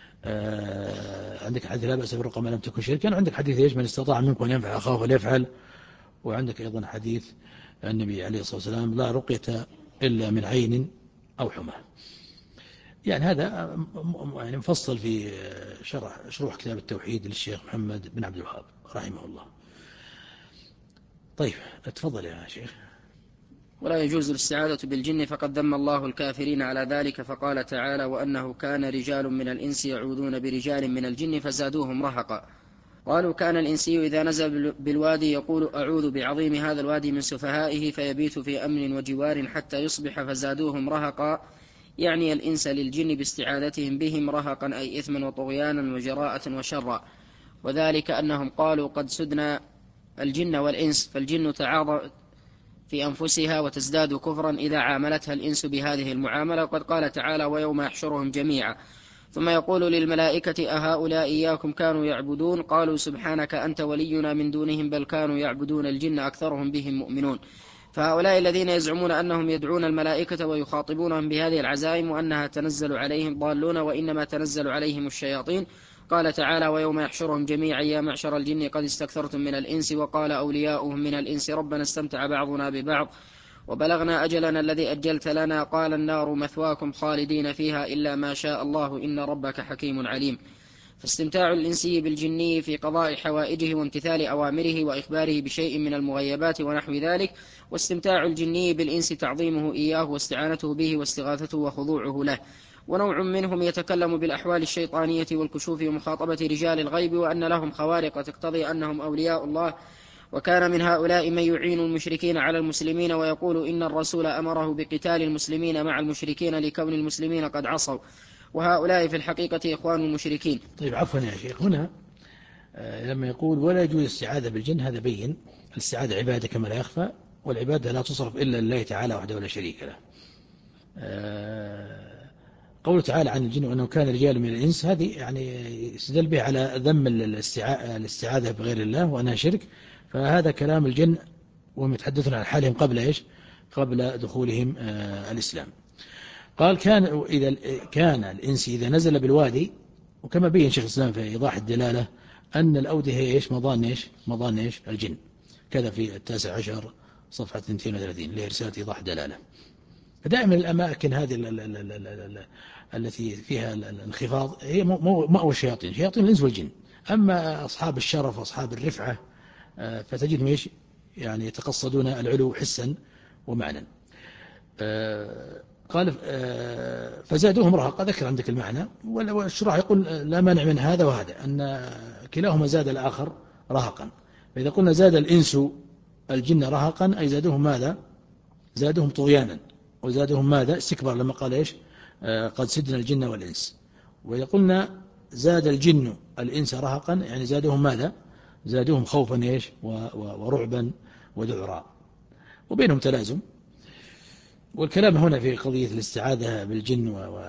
عندك حديث لا بأس بالرقى ما لم تكن شركا، وعندك حديث إيش من استطاع منكم أن ينفع أخاه فليفعل، وعندك أيضا حديث النبي عليه الصلاة والسلام لا رقية إلا من عين أو حمى. يعني هذا يعني مفصل في شرح شروح كتاب التوحيد للشيخ محمد بن عبد الوهاب رحمه الله. طيب اتفضل يا شيخ. ولا يجوز الاستعاذة بالجن فقد ذم الله الكافرين على ذلك، فقال تعالى وأنه كان رجال من الإنس يعوذون برجال من الجن فزادوهم رهقا. قالوا كان الإنسي إذا نزل بالوادي يقول أعوذ بعظيم هذا الوادي من سفهائه فيبيت في أمن وجوار حتى يصبح فزادوهم رهقا، يعني الإنس للجن باستعاذتهم بهم رهقا أي إثما وطغيانا وجراءة وشرا. وذلك أنهم قالوا قد سدنا الجن والإنس، فالجن تعاظم في أنفسها وتزداد كفرا إذا عاملتها الإنس بهذه المعاملة. وقد قال تعالى ويوم يحشرهم جميعا ثم يقول للملائكة أهؤلاء إياكم كانوا يعبدون قالوا سبحانك أنت ولينا من دونهم بل كانوا يعبدون الجن أكثرهم بهم مؤمنون. فهؤلاء الذين يزعمون أنهم يدعون الملائكة ويخاطبونهم بهذه العزائم وأنها تنزل عليهم ضالون، وإنما تنزل عليهم الشياطين. قال تعالى: ويوم يحشرهم جميعا يا معشر الجن قد استكثرتم من الإنس، وقال أولياؤهم من الإنس ربنا استمتع بعضنا ببعض وبلغنا أجلنا الذي أجلت لنا، قال النار مثواكم خالدين فيها إلا ما شاء الله إن ربك حكيم عليم. فاستمتاع الإنسي بالجني في قضاء حوائجه وامتثال أوامره وإخباره بشيء من المغيبات ونحو ذلك، واستمتاع الجني بالإنس تعظيمه إياه واستعانته به واستغاثته وخضوعه له. ونوع منهم يتكلم بالأحوال الشيطانية والكشوف ومخاطبة رجال الغيب وأن لهم خوارق تقتضي أنهم أولياء الله. وكان من هؤلاء من يعين المشركين على المسلمين ويقول إن الرسول أمره بقتال المسلمين مع المشركين لكون المسلمين قد عصوا، وهؤلاء في الحقيقة إخوان المشركين. طيب عفوا يا شيخ، هنا لما يقول ولا يجوز الاستعاذة بالجن، هذا بين الاستعاذة عبادة كما لا يخفى، والعبادة لا تصرف إلا لله تعالى وحده ولا شريك له. قوله تعالى عن الجن وأنه كان رجال من الإنس، هذه يعني يستدل به على ذم الاستعاذة بغير الله وأنها شرك، فهذا كلام الجن وهم يتحدثون عن حالهم قبل إيش؟ قبل دخولهم آه الإسلام. قال كان إذا كان الإنس إذا نزل بالوادي، وكما بين شيخ الإسلام في إيضاح الدلالة أن الأودية هي إيش؟ مضان إيش؟ مضان إيش؟ الجن، كذا في التاسع عشر صفحة اثنين وثلاثين لرسالة إيضاح الدلالة. فدائما الأماكن هذه التي فيها الانخفاض هي مأوى الشياطين، شياطين الإنس والجن. أما أصحاب الشرف وأصحاب الرفعة فتجدهم إيش؟ يعني يتقصدون العلو حسا ومعنى. قال فزادوهم رهقا، ذكر عندك المعنى، والشراح يقول لا مانع من هذا وهذا، أن كلاهما زاد الآخر رهقا. فإذا قلنا زاد الإنس الجن رهقا أي زادوهم ماذا؟ زادوهم طغيانا، وزادهم ماذا؟ استكبار، لما قال إيش؟ قد سدنا الجن والإنس. وإذا قلنا زاد الجن الإنس رهقا يعني زادوهم ماذا؟ زادوهم خوفا إيش؟ ورعبا وذعرا، وبينهم تلازم. والكلام هنا في قضية الاستعاذة بالجن و...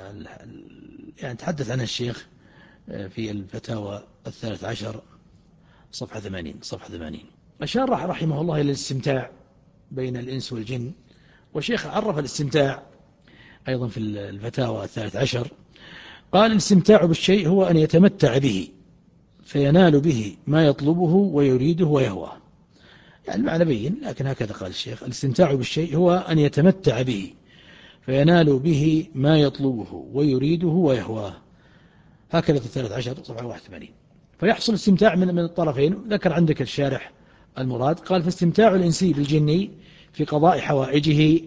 يعني تحدث عنها الشيخ في الفتاوى الثالث عشر صفحة ثمانين صفحة ثمانين. أشار رحمه الله إلى الاستمتاع بين الإنس والجن، والشيخ عرف الاستمتاع أيضا في الفتاوى الثالث عشر. قال الاستمتاع بالشيء هو أن يتمتع به فينال به ما يطلبه ويريده ويهواه. يعني المعنى بين، لكن هكذا قال الشيخ: الاستمتاع بالشيء هو أن يتمتع به فينال به ما يطلبه ويريده ويهواه. هكذا في الثالث عشر صفحة واحد وثمانين. فيحصل استمتاع من من الطرفين. ذكر عندك الشارح المراد، قال فاستمتاع الإنسي بالجني في قضاء حوائجه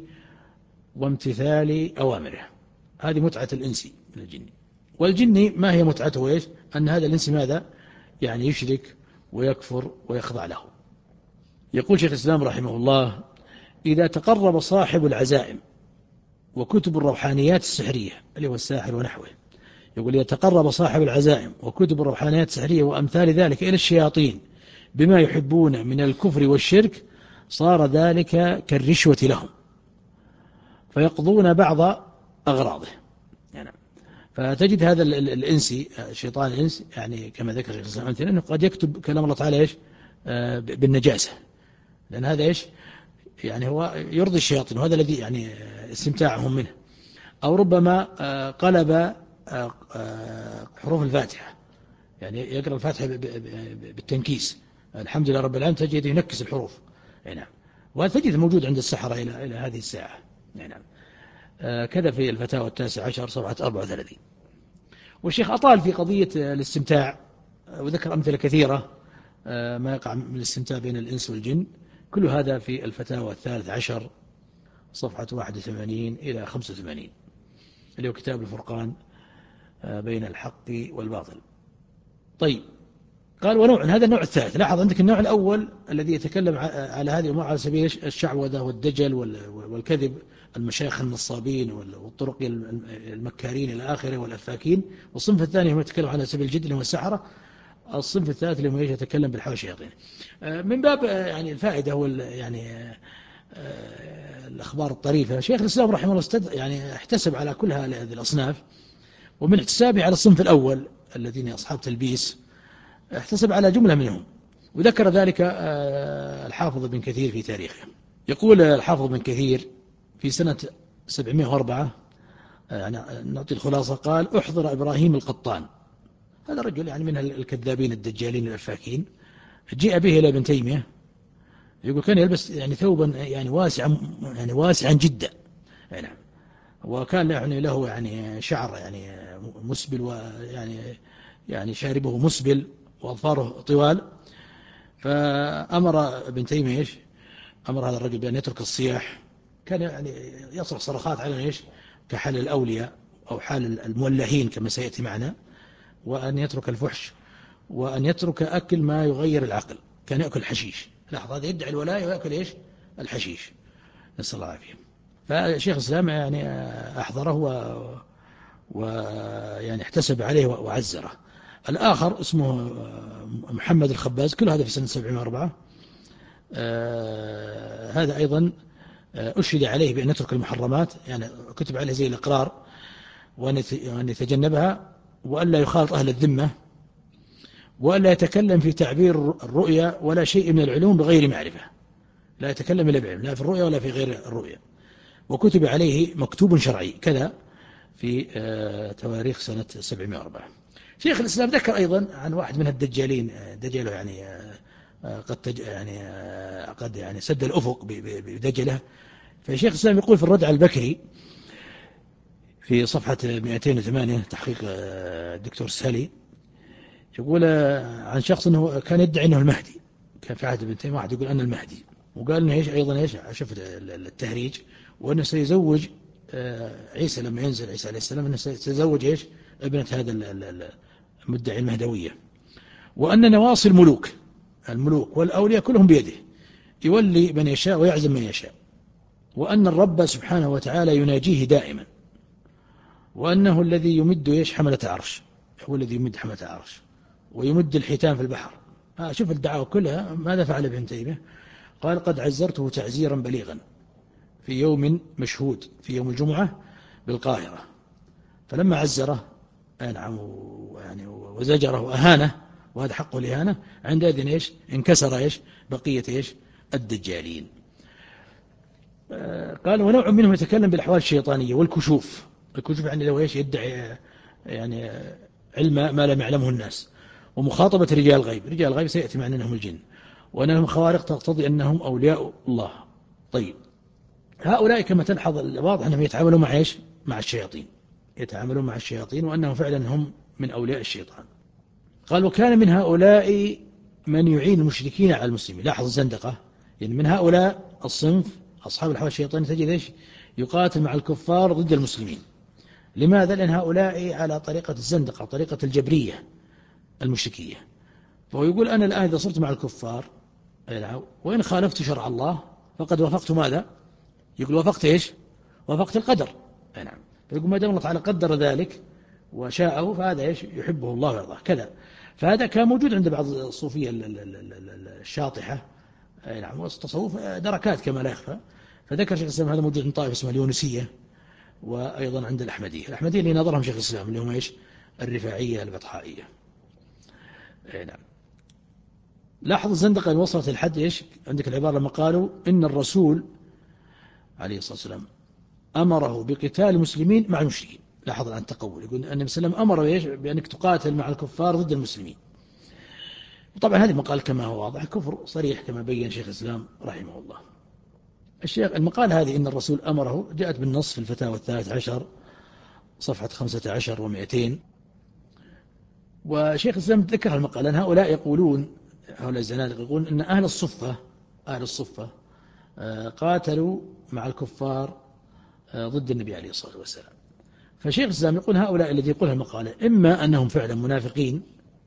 وامتثال أوامره، هذه متعة الإنسي بالجني. والجني ما هي متعته إيش؟ أن هذا الإنسي ماذا؟ يعني يشرك ويكفر ويخضع له. يقول شيخ الإسلام رحمه الله: إذا تقرب صاحب العزائم وكتب الروحانيات السحرية اللي هو الساحر ونحوه، يقول إذا تقرب صاحب العزائم وكتب الروحانيات السحرية وأمثال ذلك إلى الشياطين بما يحبون من الكفر والشرك، صار ذلك كالرشوة لهم فيقضون بعض أغراضه. يعني فتجد هذا الإنسي شيطان الإنس، يعني كما ذكر شيخ الإسلام أمثلة، أنه قد يكتب كلام الله تعالى إيش؟ آه بالنجاسة، لأن هذا إيش؟ يعني هو يرضي الشياطين، وهذا الذي يعني استمتاعهم منه. أو ربما آه قلب آه آه حروف الفاتحة، يعني يقرأ الفاتحة بالتنكيس، الحمد لله رب العالمين، تجد ينكس الحروف. نعم، وهذا تجد موجود عند السحرة إلى إلى هذه الساعة. نعم. آه كذا في الفتاوى التاسع عشر صفحة أربعة وثلاثين. والشيخ أطال في قضية الاستمتاع وذكر أمثلة كثيرة آه ما يقع من الاستمتاع بين الإنس والجن. كل هذا في الفتاوى الثالث عشر صفحة واحد وثمانين إلى خمسة وثمانين، اللي هو كتاب الفرقان آه بين الحق والباطل. طيب، قال ونوع، هذا النوع الثالث. لاحظ عندك النوع الأول الذي يتكلم على هذه الأمور على سبيل الشعوذة والدجل والكذب، المشايخ النصابين والطرق المكارين إلى آخره والأفاكين. والصنف الثاني هو يتكلم على سبيل الجد اللي هو السحرة. الصنف الثالث اللي هو يتكلم بالحوى الشياطين. من باب يعني الفائدة هو يعني الأخبار الطريفة، شيخ الإسلام رحمه الله استد يعني احتسب على كل هذه الأصناف، ومن احتسابه على الصنف الأول الذين أصحاب تلبيس احتسب على جملة منهم، وذكر ذلك الحافظ ابن كثير في تاريخه. يقول الحافظ بن كثير في سنة سبعمائة وأربعة، يعني نعطي الخلاصة، قال: أحضر إبراهيم القطان، هذا رجل يعني من الكذابين الدجالين الأفاكين، جاء به إلى ابن تيمية، يقول كان يلبس يعني ثوبا يعني واسعا يعني واسعا جدا، يعني وكان يعني له يعني شعر يعني مسبل، ويعني يعني شاربه مسبل وأظفاره طوال. فأمر ابن تيمية ايش؟ أمر هذا الرجل بأن يترك الصياح، كان يعني يصرخ صرخات على ايش؟ كحال الأولياء أو حال المولهين كما سيأتي معنا، وأن يترك الفحش، وأن يترك أكل ما يغير العقل، كان يأكل حشيش. لاحظ، هذا يدعي الولاية ويأكل ايش؟ الحشيش، نسأل الله العافية. فشيخ الإسلام يعني أحضره ويعني احتسب عليه وعزره. الآخر اسمه محمد الخباز، كل هذا في سنة سبعمائة وأربعة. آه هذا أيضا أشهد عليه بأن يترك المحرمات، يعني كتب عليه زي الإقرار، وأن يتجنبها، وأن لا يخالط أهل الذمة، وأن لا يتكلم في تعبير الرؤيا ولا شيء من العلوم بغير معرفة، لا يتكلم إلا بعلم، لا في الرؤيا ولا في غير الرؤيا. وكتب عليه مكتوب شرعي كذا في تواريخ سنة سبعمائة وأربعة. شيخ الإسلام ذكر أيضا عن واحد من الدجالين، دجاله يعني قد تج يعني قد يعني سد الأفق بدجله. فشيخ الإسلام يقول في الرد على البكري في صفحة مئتين وثمانية تحقيق الدكتور السالي، يقول عن شخص أنه كان يدعي أنه المهدي، كان في عهد ابن تيمية واحد يقول أنا المهدي، وقال أنه إيش أيضا إيش شوف التهريج، وأنه سيزوج عيسى لما ينزل عيسى عليه السلام، أنه سيزوج إيش ابنة هذا المدعي المهدوية، وأن نواصي الملوك الملوك والأولياء كلهم بيده، يولي من يشاء ويعزم من يشاء، وأن الرب سبحانه وتعالى يناجيه دائما، وأنه الذي يمد إيش حملة عرش، هو الذي يمد حملة عرش ويمد الحيتان في البحر. آه شوف الدعوة كلها ماذا فعل ابن تيمية؟ قال: قد عزرته تعزيرا بليغا في يوم مشهود في يوم الجمعة بالقاهرة، فلما عزره نعم يعني وزجره وأهانه، وهذا حقه الإهانة، عندئذ إيش انكسر إيش بقية إيش الدجالين. آه قال: ونوع منهم يتكلم بالأحوال الشيطانية والكشوف، الكشوف يعني لو إيش يدعي يعني علم ما لم يعلمه الناس، ومخاطبة رجال الغيب، رجال الغيب سيأتي معنا أنهم الجن، وأنهم خوارق تقتضي أنهم أولياء الله. طيب، هؤلاء كما تلحظ الواضح أنهم يتعاملون مع إيش مع الشياطين، يتعاملون مع الشياطين، وأنهم فعلا هم من أولياء الشيطان. قال: وكان من هؤلاء من يعين المشركين على المسلمين. لاحظ الزندقة، يعني من هؤلاء الصنف أصحاب الحوى الشيطاني تجد إيش يقاتل مع الكفار ضد المسلمين. لماذا؟ لأن هؤلاء على طريقة الزندقة، طريقة الجبرية المشركية. فهو يقول أنا الآن إذا صرت مع الكفار وإن خالفت شرع الله فقد وافقت ماذا؟ يقول وافقت إيش؟ وافقت القدر. نعم. فيقول ما دام الله تعالى قدر ذلك وشاءه فهذا إيش يحبه الله ويرضاه كذا. فهذا كان موجود عند بعض الصوفية الشاطحة. نعم. والتصوف دركات كما لا يخفى. فذكر شيخ الإسلام هذا موجود عند طائفة اسمها اليونسية، وأيضا عند الأحمدية. الأحمدية اللي نظرهم شيخ الإسلام اللي هم إيش الرفاعية البطحائية. نعم. لاحظ الزندقة وصلت الحد إيش عندك العبارة لما قالوا إن الرسول عليه الصلاة والسلام أمره بقتال المسلمين مع المشركين. لاحظ الآن تقول، يقول أن النبي صلى الله عليه وسلم أمر إيش بأنك تقاتل مع الكفار ضد المسلمين. وطبعا هذه مقال كما هو واضح كفر صريح كما بين شيخ الإسلام رحمه الله. الشيخ المقال هذه إن الرسول أمره جاءت بالنص في الفتاوى الثالث عشر صفحة خمسة عشر ومئتين. وشيخ الإسلام ذكر المقال أن هؤلاء يقولون، هؤلاء الزنادقة يقولون أن أهل الصفة أهل الصفة قاتلوا مع الكفار ضد النبي عليه الصلاة والسلام. فشيخ الإسلام يقول هؤلاء الذي يقول المقالة إما أنهم فعلا منافقين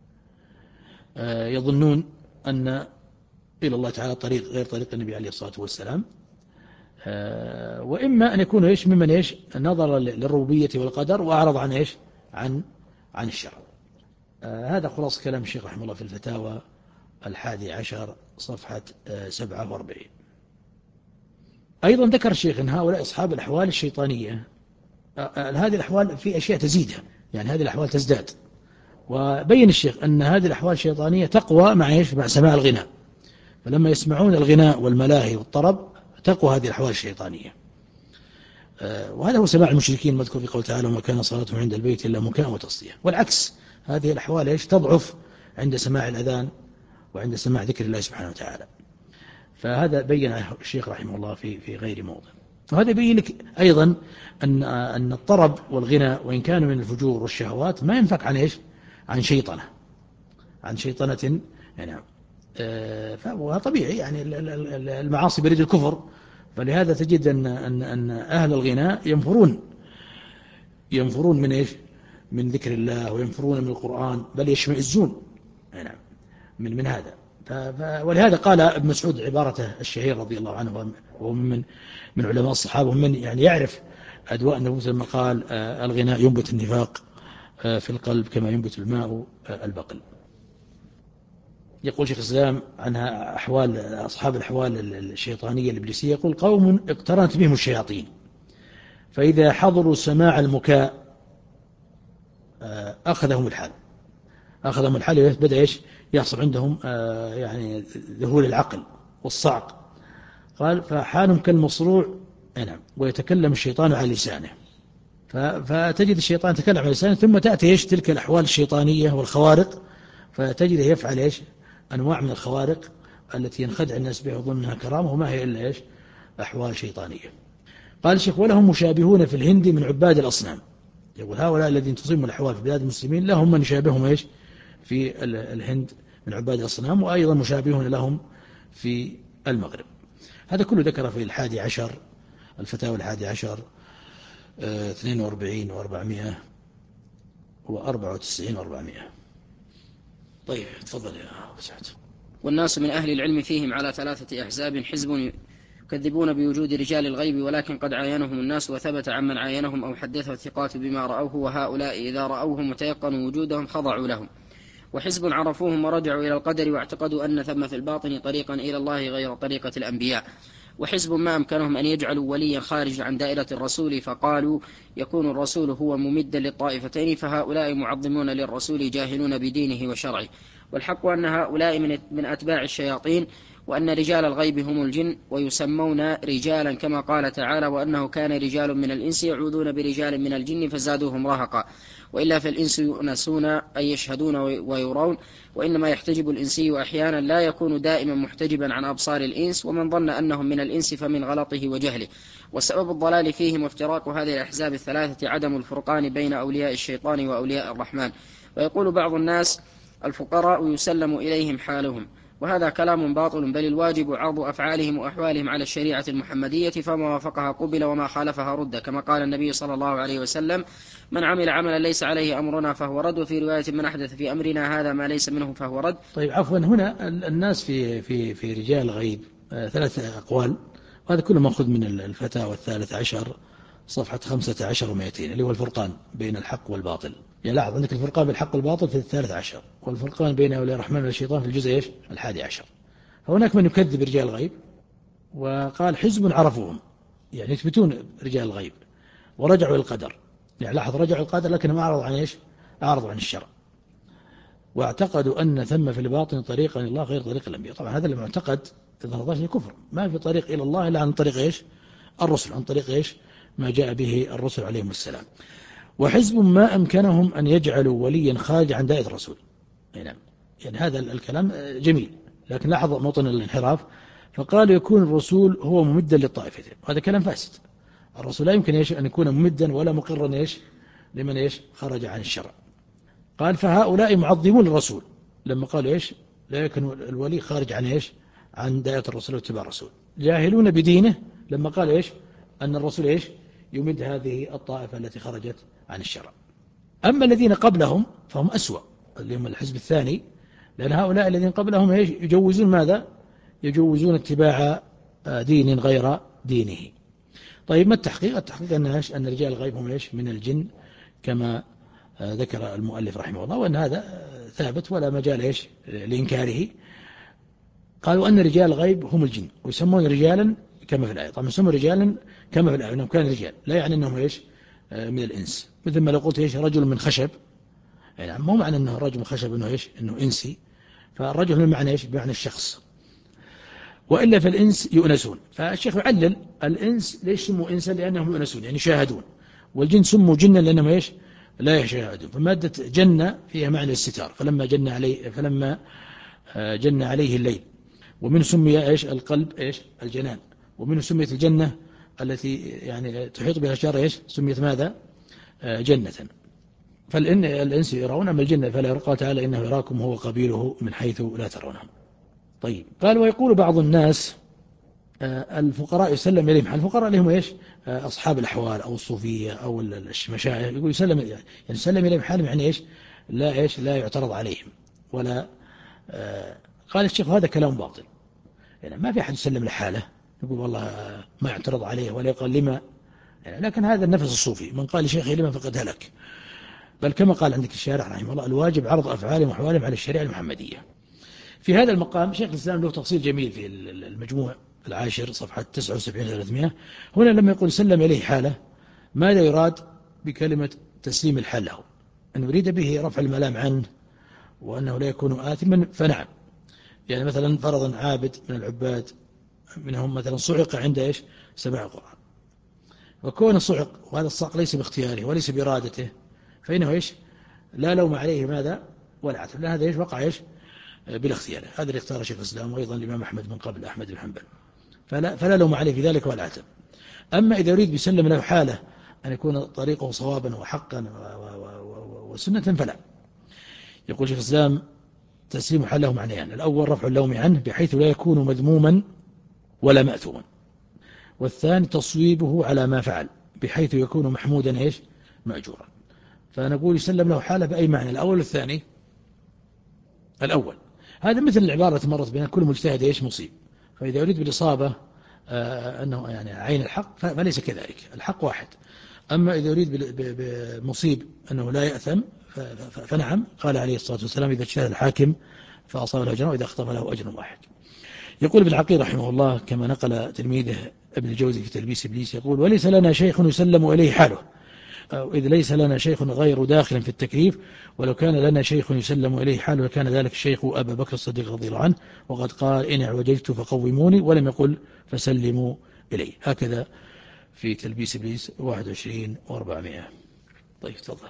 يظنون أن إلى الله تعالى طريق غير طريق النبي عليه الصلاة والسلام، وإما أن يكونوا إيش ممن إيش نظر للربوبية والقدر وأعرض عن إيش عن عن الشرع. هذا خلاص كلام الشيخ رحمه الله في الفتاوى الحادي عشر صفحة سبعة وأربعين. أيضا ذكر الشيخ أن هؤلاء أصحاب الأحوال الشيطانية، هذه الأحوال في أشياء تزيدها، يعني هذه الأحوال تزداد. وبين الشيخ أن هذه الأحوال الشيطانية تقوى مع إيش مع سماع الغناء، فلما يسمعون الغناء والملاهي والطرب تقوى هذه الأحوال الشيطانية. وهذا هو سماع المشركين مذكور في قول تعالى: وما كان صلاتهم عند البيت إلا مكاء وتصدية. والعكس، هذه الأحوال إيش تضعف عند سماع الأذان وعند سماع ذكر الله سبحانه وتعالى. فهذا بين الشيخ رحمه الله في في غير موضع. وهذا يبين لك أيضا أن أن الطرب والغنى وإن كانوا من الفجور والشهوات ما ينفك عن إيش؟ عن شيطنة، عن شيطنة. يعني فهو طبيعي، يعني المعاصي بريد الكفر. فلهذا تجد أن أن أن أهل الغناء ينفرون ينفرون من إيش؟ من ذكر الله، وينفرون من القرآن، بل يشمئزون نعم من من هذا. ولهذا قال ابن مسعود عبارته الشهير رضي الله عنه، وهو من من علماء الصحابة ومن يعني يعرف أدواء النفوس، لما قال: الغناء ينبت النفاق في القلب كما ينبت الماء البقل. يقول شيخ الإسلام عنها أحوال أصحاب الأحوال الشيطانية الإبليسية، يقول: قوم اقترنت بهم الشياطين، فإذا حضروا سماع المكاء أخذهم الحال أخذهم الحال بدأ إيش؟ يحصل عندهم يعني ذهول العقل والصعق. قال: فحالهم كالمصروع نعم، ويتكلم الشيطان على لسانه. فتجد الشيطان يتكلم على لسانه، ثم تأتي إيش؟ تلك الأحوال الشيطانية والخوارق، فتجده يفعل إيش؟ أنواع من الخوارق التي ينخدع الناس بها ويظن أنها كرامة، وما هي إلا إيش؟ أحوال شيطانية. قال الشيخ: ولهم مشابهون في الهند من عباد الأصنام. يقول: هؤلاء الذين تصيبهم الأحوال في بلاد المسلمين لهم من يشابههم إيش؟ في الهند من عباد الأصنام، وأيضا مشابهون لهم في المغرب. هذا كله ذكر في الحادي عشر، الفتاوى الحادي عشر اثنين وأربعين وأربعمائة وأربعة وتسعين وأربعمائة. طيب تفضل يا سعد. والناس من أهل العلم فيهم على ثلاثة أحزاب: حزب يكذبون بوجود رجال الغيب ولكن قد عاينهم الناس وثبت عمن عاينهم أو حدثه الثقات بما رأوه، وهؤلاء إذا رأوهم وتيقنوا وجودهم خضعوا لهم. وحزب عرفوهم ورجعوا إلى القدر واعتقدوا أن ثم في الباطن طريقا إلى الله غير طريقة الأنبياء. وحزب ما أمكنهم أن يجعلوا وليا خارج عن دائرة الرسول، فقالوا يكون الرسول هو ممدا للطائفتين، فهؤلاء معظمون للرسول جاهلون بدينه وشرعه. والحق أن هؤلاء من أتباع الشياطين، وأن رجال الغيب هم الجن، ويسمون رجالا كما قال تعالى: وأنه كان رجال من الإنس يعوذون برجال من الجن فزادوهم رهقا. وإلا فالإنس يؤنسون أي يشهدون ويرون، وإنما يحتجب الإنسي أحيانا لا يكون دائما محتجبا عن أبصار الإنس، ومن ظن أنهم من الإنس فمن غلطه وجهله. وسبب الضلال فيهم وافتراق هذه الأحزاب الثلاثة عدم الفرقان بين أولياء الشيطان وأولياء الرحمن. ويقول بعض الناس: الفقراء يسلم إليهم حالهم، وهذا كلام باطل، بل الواجب عرض أفعالهم وأحوالهم على الشريعة المحمدية، فما وافقها قبل وما خالفها رد، كما قال النبي صلى الله عليه وسلم: من عمل عملا ليس عليه أمرنا فهو رد. وفي رواية: من أحدث في أمرنا هذا ما ليس منه فهو رد. طيب عفوا، هنا الناس في في في رجال الغيب ثلاثة أقوال، وهذا كله مأخوذ من الفتاوى الثالث عشر صفحة خمسة عشر ومئتين، اللي هو الفرقان بين الحق والباطل. يعني لاحظ عندك الفرقان بين الحق والباطل في الثالث عشر، والفرقان بين أولياء الرحمن والشيطان في الجزء إيش؟ الحادي عشر. فهناك من يكذب رجال الغيب، وقال حزب عرفوهم، يعني يثبتون رجال الغيب ورجعوا القدر. يعني لاحظ رجعوا القدر لكنهم أعرضوا عن إيش؟ أعرضوا عن الشرع، واعتقدوا أن ثم في الباطن طريقا إلى الله غير طريق الأنبياء. طبعا هذا المعتقد إذا الكفر، ما في طريق إلى الله إلا عن طريق إيش؟ الرسل، عن طريق إيش؟ ما جاء به الرسل عليهم السلام. وحزب ما أمكنهم أن يجعلوا وليا خارج عن دائرة الرسول. يعني, يعني هذا الكلام جميل، لكن لاحظ موطن الانحراف، فقال يكون الرسول هو ممدا للطائفتين، وهذا كلام فاسد. الرسول لا يمكن إيش أن يكون ممدا ولا مقرا إيش لمن إيش خرج عن الشرع. قال فهؤلاء معظمون الرسول، لما قالوا إيش لا يكون الولي خارج عن إيش عن دائرة الرسول واتباع الرسول. جاهلون بدينه، لما قال إيش أن الرسول إيش يمد هذه الطائفة التي خرجت عن الشرع. أما الذين قبلهم فهم أسوأ، اللي هم الحزب الثاني، لأن هؤلاء الذين قبلهم إيش يجوزون ماذا؟ يجوزون اتباع دين غير دينه. طيب ما التحقيق؟ التحقيق أن إيش أن رجال الغيب هم إيش من الجن كما ذكر المؤلف رحمه الله، وأن هذا ثابت ولا مجال إيش لإنكاره. قالوا أن رجال الغيب هم الجن، ويسمون رجالا كما في الآية. طبعا يسمون رجالا كما في الآية أنهم كانوا رجال، لا يعني أنهم إيش من الإنس، مثل ما لو قلت إيش رجل من خشب، يعني مو معنى أنه رجل من خشب أنه إيش أنه إنسي، فالرجل من معنى إيش بمعنى الشخص. وإلا فالإنس يؤنسون. فالشيخ يعلل الإنس ليش سموا إنسا؟ لأنهم يؤنسون يعني يشاهدون، والجن سموا جنا لأنهم إيش؟ لا يشاهدون. فمادة جنة فيها معنى الستار، فلما جن عليه فلما جن عليه الليل. ومن سمي إيش؟ القلب إيش؟ الجنان. ومن سميت الجنة التي يعني تحيط بها الأشجار إيش؟ سميت ماذا؟ جنة. فالإنس يرون، أما الجنة فلا يرى. قال تعالى إنه يراكم هو قبيله من حيث لا ترونهم. طيب، قال ويقول بعض الناس الفقراء يسلم إليهم. الفقراء لهم إيش؟ أصحاب الأحوال أو الصوفية أو المشايخ. يقول يسلم يعني يسلم إليهم حالهم، يعني إيش؟ لا إيش؟ لا يعترض عليهم ولا. قال الشيخ هذا كلام باطل، يعني ما في أحد يسلم لحاله يقول والله ما يعترض عليه ولا يقال لما يعني. لكن هذا النفس الصوفي، من قال لشيخه لما فقد هلك. بل كما قال عندك الشارع رحمه الله الواجب عرض أفعالهم وأحوالهم على الشريعة المحمدية. في هذا المقام شيخ الإسلام له تفصيل جميل في المجموع العاشر صفحة تسعة وسبعين ثلاثمائة. هنا لما يقول سلم إليه حاله، ماذا يراد بكلمة تسليم الحال له؟ أن يريد به رفع الملام عنه وأنه لا يكون آثما، فنعم. يعني مثلا فرضا عابد من العباد منهم مثلا صعق عند إيش؟ سماع القرآن، وكون الصعق وهذا الصعق ليس باختياره وليس بإرادته، فإنه إيش؟ لا لوم عليه ماذا؟ ولا عتب، لا هذا إيش؟ وقع إيش؟ بالاختيار. هذا اللي اختار شيخ الإسلام وأيضا الإمام أحمد من قبل أحمد بن حنبل، فلا, فلا لوم عليه في ذلك ولا عتب. أما إذا يريد بيسلم له حاله أن يكون طريقه صوابا وحقا وسنة فلا. يقول شيخ الإسلام تسليم حاله معنيان: الأول رفع اللوم عنه بحيث لا يكون مذموما ولا مأثوما، والثاني تصويبه على ما فعل بحيث يكون محمودا إيش؟ مأجورا. فنقول يسلم له حاله بأي معنى، الأول والثاني. الأول هذا مثل العبارة التي مرت بين كل مجتهد إيش؟ مصيب. فإذا يريد بالإصابة آه أنه يعني عين الحق فليس كذلك، الحق واحد. أما إذا يريد بمصيب أنه لا يأثم فنعم. قال عليه الصلاة والسلام إذا اجتهد الحاكم فأصاب له أجر وإذا أخطأ له أجر واحد. يقول ابن عقيل رحمه الله كما نقل تلميذه ابن الجوزي في تلبيس إبليس، يقول وليس لنا شيخ يسلم إليه حاله، إذ ليس لنا شيخ غير داخل في التكليف، ولو كان لنا شيخ يسلم إليه حاله لكان ذلك الشيخ أبا بكر الصديق رضي الله عنه، وقد قال إن اعوججت فقوموني، ولم يقل فسلموا إليه. هكذا في تلبيس إبليس واحد وعشرين وأربعمائة. طيب تفضل.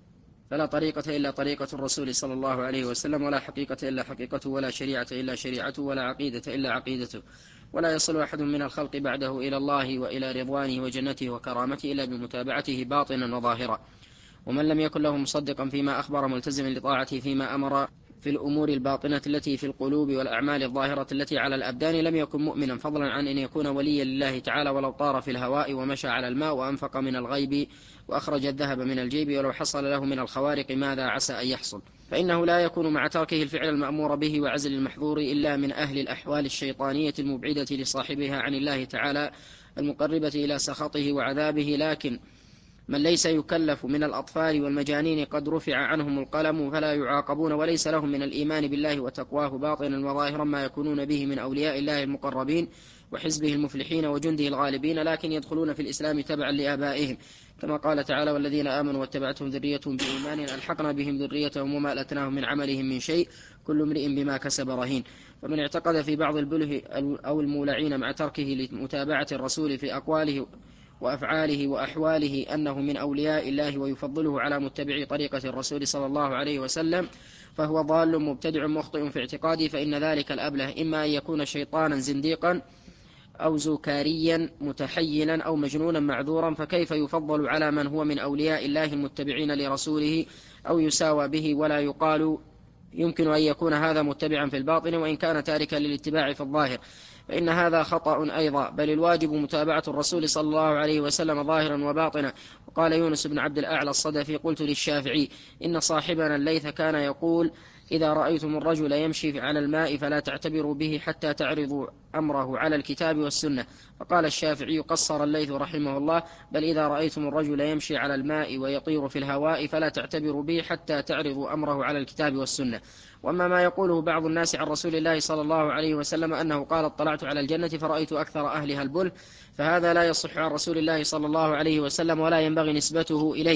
فلا طريقة إلا طريقة الرسول صلى الله عليه وسلم، ولا حقيقة إلا حقيقته، ولا شريعة إلا شريعته، ولا عقيدة إلا عقيدته، ولا يصل أحد من الخلق بعده إلى الله وإلى رضوانه وجنته وكرامته إلا بمتابعته باطنا وظاهرا. ومن لم يكن له مصدقا فيما أخبر ملتزما لطاعته فيما أمر في الأمور الباطنة التي في القلوب والأعمال الظاهرة التي على الأبدان لم يكن مؤمنا، فضلا عن أن يكون وليا لله تعالى، ولو طار في الهواء ومشى على الماء وأنفق من الغيب وأخرج الذهب من الجيب، ولو حصل له من الخوارق ماذا عسى أن يحصل، فإنه لا يكون مع تركه الفعل المأمور به وعزل المحظور إلا من أهل الأحوال الشيطانية المبعدة لصاحبها عن الله تعالى المقربة إلى سخطه وعذابه. لكن من ليس يكلف من الأطفال والمجانين قد رفع عنهم القلم فلا يعاقبون، وليس لهم من الإيمان بالله وتقواه باطنا وظاهرا ما يكونون به من أولياء الله المقربين وحزبه المفلحين وجنده الغالبين، لكن يدخلون في الإسلام تبعا لآبائهم، كما قال تعالى والذين آمنوا واتبعتهم ذريتهم بإيمان ألحقنا بهم ذريتهم وما ألتناهم من عملهم من شيء كل امرئ بما كسب رهين. فمن اعتقد في بعض البله أو المولعين مع تركه لمتابعة الرسول في أقواله وأفعاله وأحواله أنه من أولياء الله ويفضله على متبع طريقة الرسول صلى الله عليه وسلم، فهو ضال مبتدع مخطئ في اعتقاده، فإن ذلك الأبله إما أن يكون شيطانا زنديقا أو زوكاريا متحينا أو مجنونا معذورا، فكيف يفضل على من هو من أولياء الله المتبعين لرسوله أو يساوى به؟ ولا يقال يمكن أن يكون هذا متبعا في الباطن وإن كان تاركا للاتباع في الظاهر، فإن هذا خطأ أيضا، بل الواجب متابعة الرسول صلى الله عليه وسلم ظاهرا وباطنا. وقال يونس بن عبد الأعلى الصدفي قلت للشافعي إن صاحبنا الليث كان يقول إذا رأيتم الرجل يمشي على الماء فلا تعتبروا به حتى تعرضوا أمره على الكتاب والسنة، فقال الشافعي قصر الليث رحمه الله بل إذا رأيتم الرجل يمشي على الماء ويطير في الهواء فلا تعتبروا به حتى تعرضوا أمره على الكتاب والسنة. وأما ما يقوله بعض الناس عن رسول الله صلى الله عليه وسلم أنه قال اطلعت على الجنة فرأيت أكثر أهلها البل، فهذا لا يصح عن رسول الله صلى الله عليه وسلم ولا ينبغي نسبته إليه،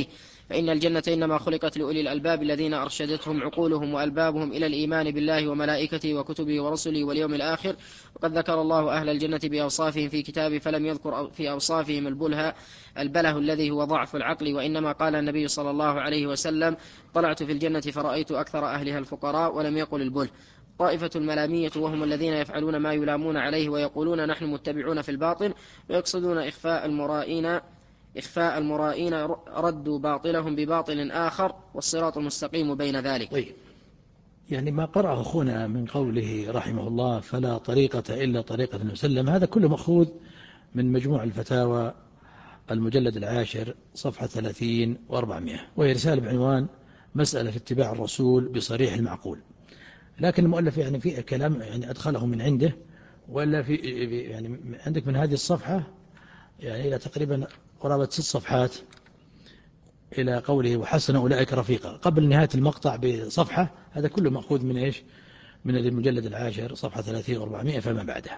فإن الجنة إنما خلقت لأولي الألباب الذين أرشدتهم عقولهم وألبابهم إلى الإيمان بالله وملائكته وكتبه ورسله واليوم الآخر. وقد ذكر الله أهل الجنة بأوصافهم في كتابه فلم يذكر في أوصافهم البله البله الذي هو ضعف العقل، وإنما قال النبي صلى الله عليه وسلم: طلعت في الجنة فرأيت أكثر أهلها الفقراء، ولم يقل البله. طائفة الملامية وهم الذين يفعلون ما يلامون عليه ويقولون نحن متبعون في الباطل، ويقصدون إخفاء المرائين إخفاء المرائين ردوا باطلهم بباطل آخر، والصراط المستقيم بين ذلك. طيب، يعني ما قرأه أخونا من قوله رحمه الله فلا طريقة إلا طريقة النبي صلى الله عليه وسلم، هذا كله مأخوذ من مجموع الفتاوى المجلد العاشر صفحة ثلاثين وأربعمائة، وهي رسالة بعنوان مسألة في اتباع الرسول بصريح المعقول. لكن المؤلف يعني في كلام يعني أدخله من عنده، ولا في يعني عندك من هذه الصفحة يعني إلى تقريبا قرابة ست صفحات إلى قوله وحسن أولئك رفيقا قبل نهاية المقطع بصفحة، هذا كله مأخوذ من إيش؟ من المجلد العاشر صفحة ثلاثين وأربعمائة فما بعدها.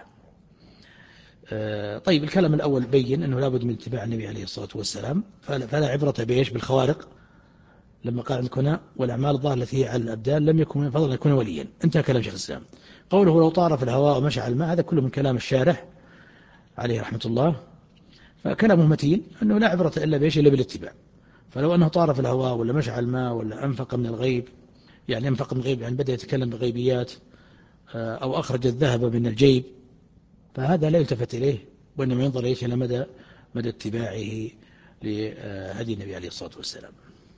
طيب، الكلام الأول بين أنه لابد من اتباع النبي عليه الصلاة والسلام، فلا عبرة بإيش؟ بالخوارق، لما قال عندك هنا والأعمال الظاهرة التي هي على الأبدان لم يكن من فضل أن يكون وليا، انتهى كلام شيخ الإسلام. قوله لو طار في الهواء ومشى على الماء، هذا كله من كلام الشارح عليه رحمة الله، فكلامه متين أنه لا عبرة إلا بإيش؟ إلا بالاتباع. فلو أنه طار في الهواء ولا مشى على الماء ولا أنفق من الغيب، يعني أنفق من الغيب يعني بدأ يتكلم بغيبيات، أو أخرج الذهب من الجيب، فهذا لا يلتفت إليه، وإنما ينظر إيش؟ إلى مدى مدى اتباعه لهدي النبي عليه الصلاة والسلام.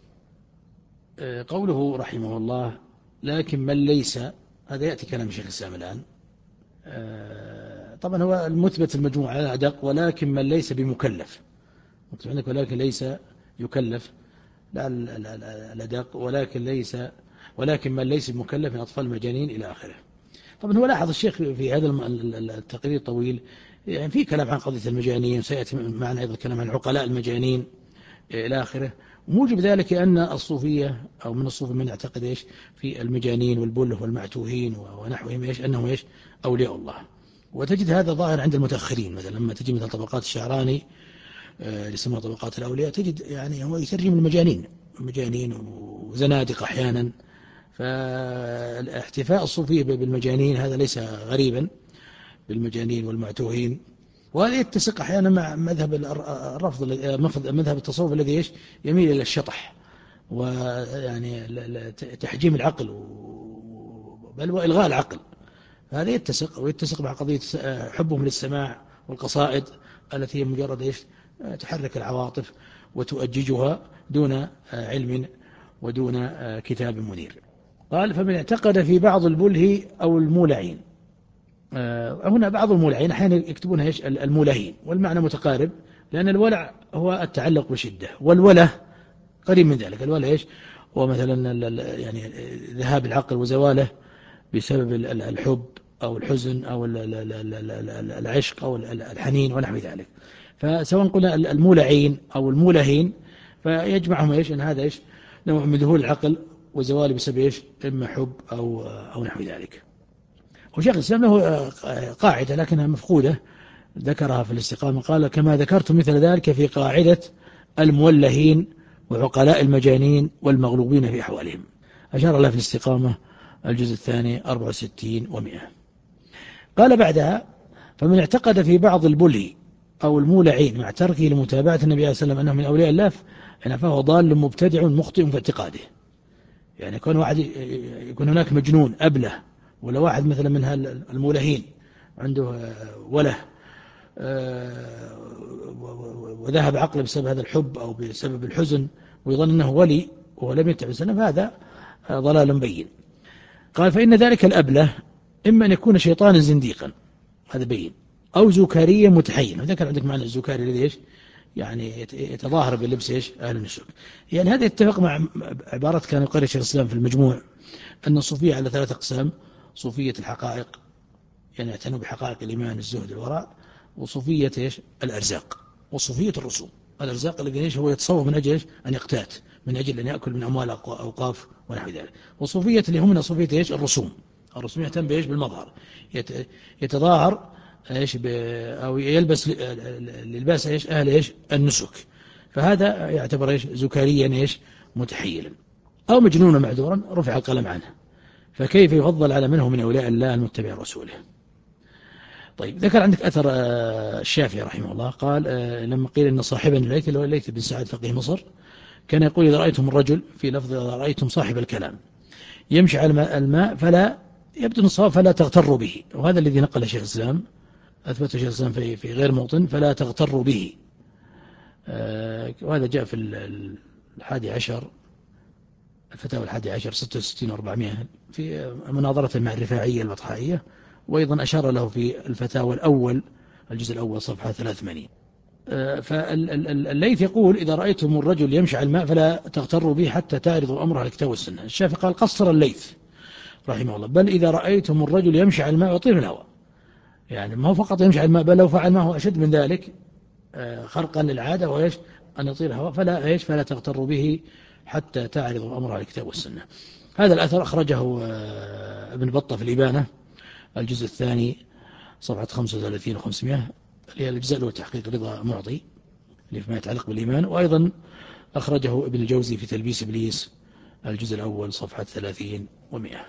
قوله رحمه الله لكن من ليس، هذا يأتي كلام شيخ الإسلام الآن. طبعا هو المثبت المجموعة على أدق، ولكن من ليس بمكلف، مكتوب عندك ولكن ليس يكلف، لا الأدق ولكن ليس ولكن من ليس بمكلف من أطفال المجانين إلى آخره. طبعا هو لاحظ الشيخ في هذا التقرير الطويل يعني في كلام عن قضية المجانين، سيأتي معنا أيضا كلام عن عقلاء المجانين إلى آخره. موجب ذلك أن الصوفية أو من الصوفية من يعتقد إيش في المجانين والبله والمعتوهين ونحوهم إيش أنهم إيش أولياء الله. وتجد هذا ظاهر عند المتأخرين، مثلا لما تجي مثل طبقات الشعراني اللي يسموها طبقات الأولياء، تجد يعني هو يترجم المجانين مجانين وزنادق أحيانا. فالاحتفاء الصوفية بالمجانين هذا ليس غريبا، بالمجانين والمعتوهين، وهذا يتسق أحيانا مع مذهب الرفض مذهب التصوف الذي إيش يميل إلى الشطح ويعني تحجيم العقل بل وإلغاء العقل. هذا يتسق ويتسق مع قضية حبهم للسماع والقصائد التي هي مجرد إيش تحرك العواطف وتؤججها دون علم ودون كتاب منير. قال فمن اعتقد في بعض البله أو المولعين، هنا بعض المولعين أحيانا يكتبونها إيش المولهين، والمعنى متقارب، لأن الولع هو التعلق بشدة، والوله قريب من ذلك. الوله إيش هو مثلا يعني ذهاب العقل وزواله بسبب الحب أو الحزن أو العشق أو الحنين ونحو ذلك. فسواء قلنا المولعين أو المولهين فيجمعهم إيش أن هذا إيش نوع من ذهول العقل وزواله بسبب إيش إما حب أو أو نحو ذلك. وشيخ الإسلام له قاعدة لكنها مفقودة ذكرها في الاستقامة، قال كما ذكرت مثل ذلك في قاعدة المولهين وعقلاء المجانين والمغلوبين في أحوالهم، أشار الله في الاستقامة الجزء الثاني أربعة وستين ومئة. قال بعدها فمن اعتقد في بعض البله أو المولعين مع تركه لمتابعة النبي عليه الصلاة والسلام أنه من أولياء الله فهو ضال مبتدع مخطئ في اعتقاده. يعني يكون واحد يكون هناك مجنون أبله، ولا واحد مثلا من المولهين عنده وله وذهب عقله بسبب هذا الحب أو بسبب الحزن ويظن أنه ولي وهو لم يتبع السنة، فهذا ضلال مبين. قال فإن ذلك الأبله إما أن يكون شيطانا زنديقا، هذا بين، أو زكاريا متحين. وذكر عندك معنى الزكاري الذي إيش يعني يتظاهر بلبس إيش أهل النسك. يعني هذا يتفق مع عبارات كان يقرر شيخ الإسلام في المجموع أن الصوفية على ثلاثة أقسام: صوفية الحقائق يعني يعتنوا بحقائق الإيمان الزهد الوراء، وصوفية إيش الأرزاق، وصوفية الرسوم. الأرزاق الذي إيش هو يتصوف من أجل أن يقتات، من أجل أن يأكل من أموال أوقاف ونحو ذلك. وصوفية اللي هم من صوفية إيش الرسوم، الرسوم يهتم بإيش بالمظهر، يتظاهر إيش أو يلبس للباس إيش أهل إيش النسك، فهذا يعتبر إيش زكاريا إيش متحيلا، أو مجنونا معذورا رفع القلم عنه، فكيف يفضل على منه من أولياء الله المتبع رسوله. طيب، ذكر عندك أثر الشافعي رحمه الله، قال لما قيل أن صاحبنا الليث اللي هو الليث بن سعد فقيه مصر كان يقول إذا رأيتم الرجل، في لفظ إذا رأيتم صاحب الكلام يمشي على الماء فلا يبدو الصواب فلا تغتروا به، وهذا الذي نقل شيخ الإسلام، أثبت شيخ الإسلام في في غير موطن، فلا تغتروا به. وهذا جاء في الحادي عشر، الفتاوى الحادي عشر ستة وستين وأربعمائة في مناظرة مع الرفاعية البطحائية، وأيضا أشار له في الفتاوى الأول الجزء الأول صفحة ثلاث وثمانين. فالليث يقول إذا رأيتم الرجل يمشي على الماء فلا تغتروا به حتى تعرضوا أمره على الكتاب والسنة. الشافعي قال قصر الليث رحمه الله، بل إذا رأيتم الرجل يمشي على الماء يطير في الهواء، يعني ما هو فقط يمشي على الماء، بل لو فعل ما هو أشد من ذلك خرقا للعادة وإيش أن يطير الهواء، فلا إيش فلا تغتروا به حتى تعرضوا أمره على الكتاب والسنة. هذا الأثر أخرجه ابن بطة في الإبانة الجزء الثاني صفحة خمسة وثلاثين وخمسمائة، اللي هي الجزء له تحقيق رضا معطي اللي فيما يتعلق بالإيمان، وأيضا أخرجه ابن الجوزي في تلبيس إبليس الجزء الأول صفحة ثلاثين ومئة.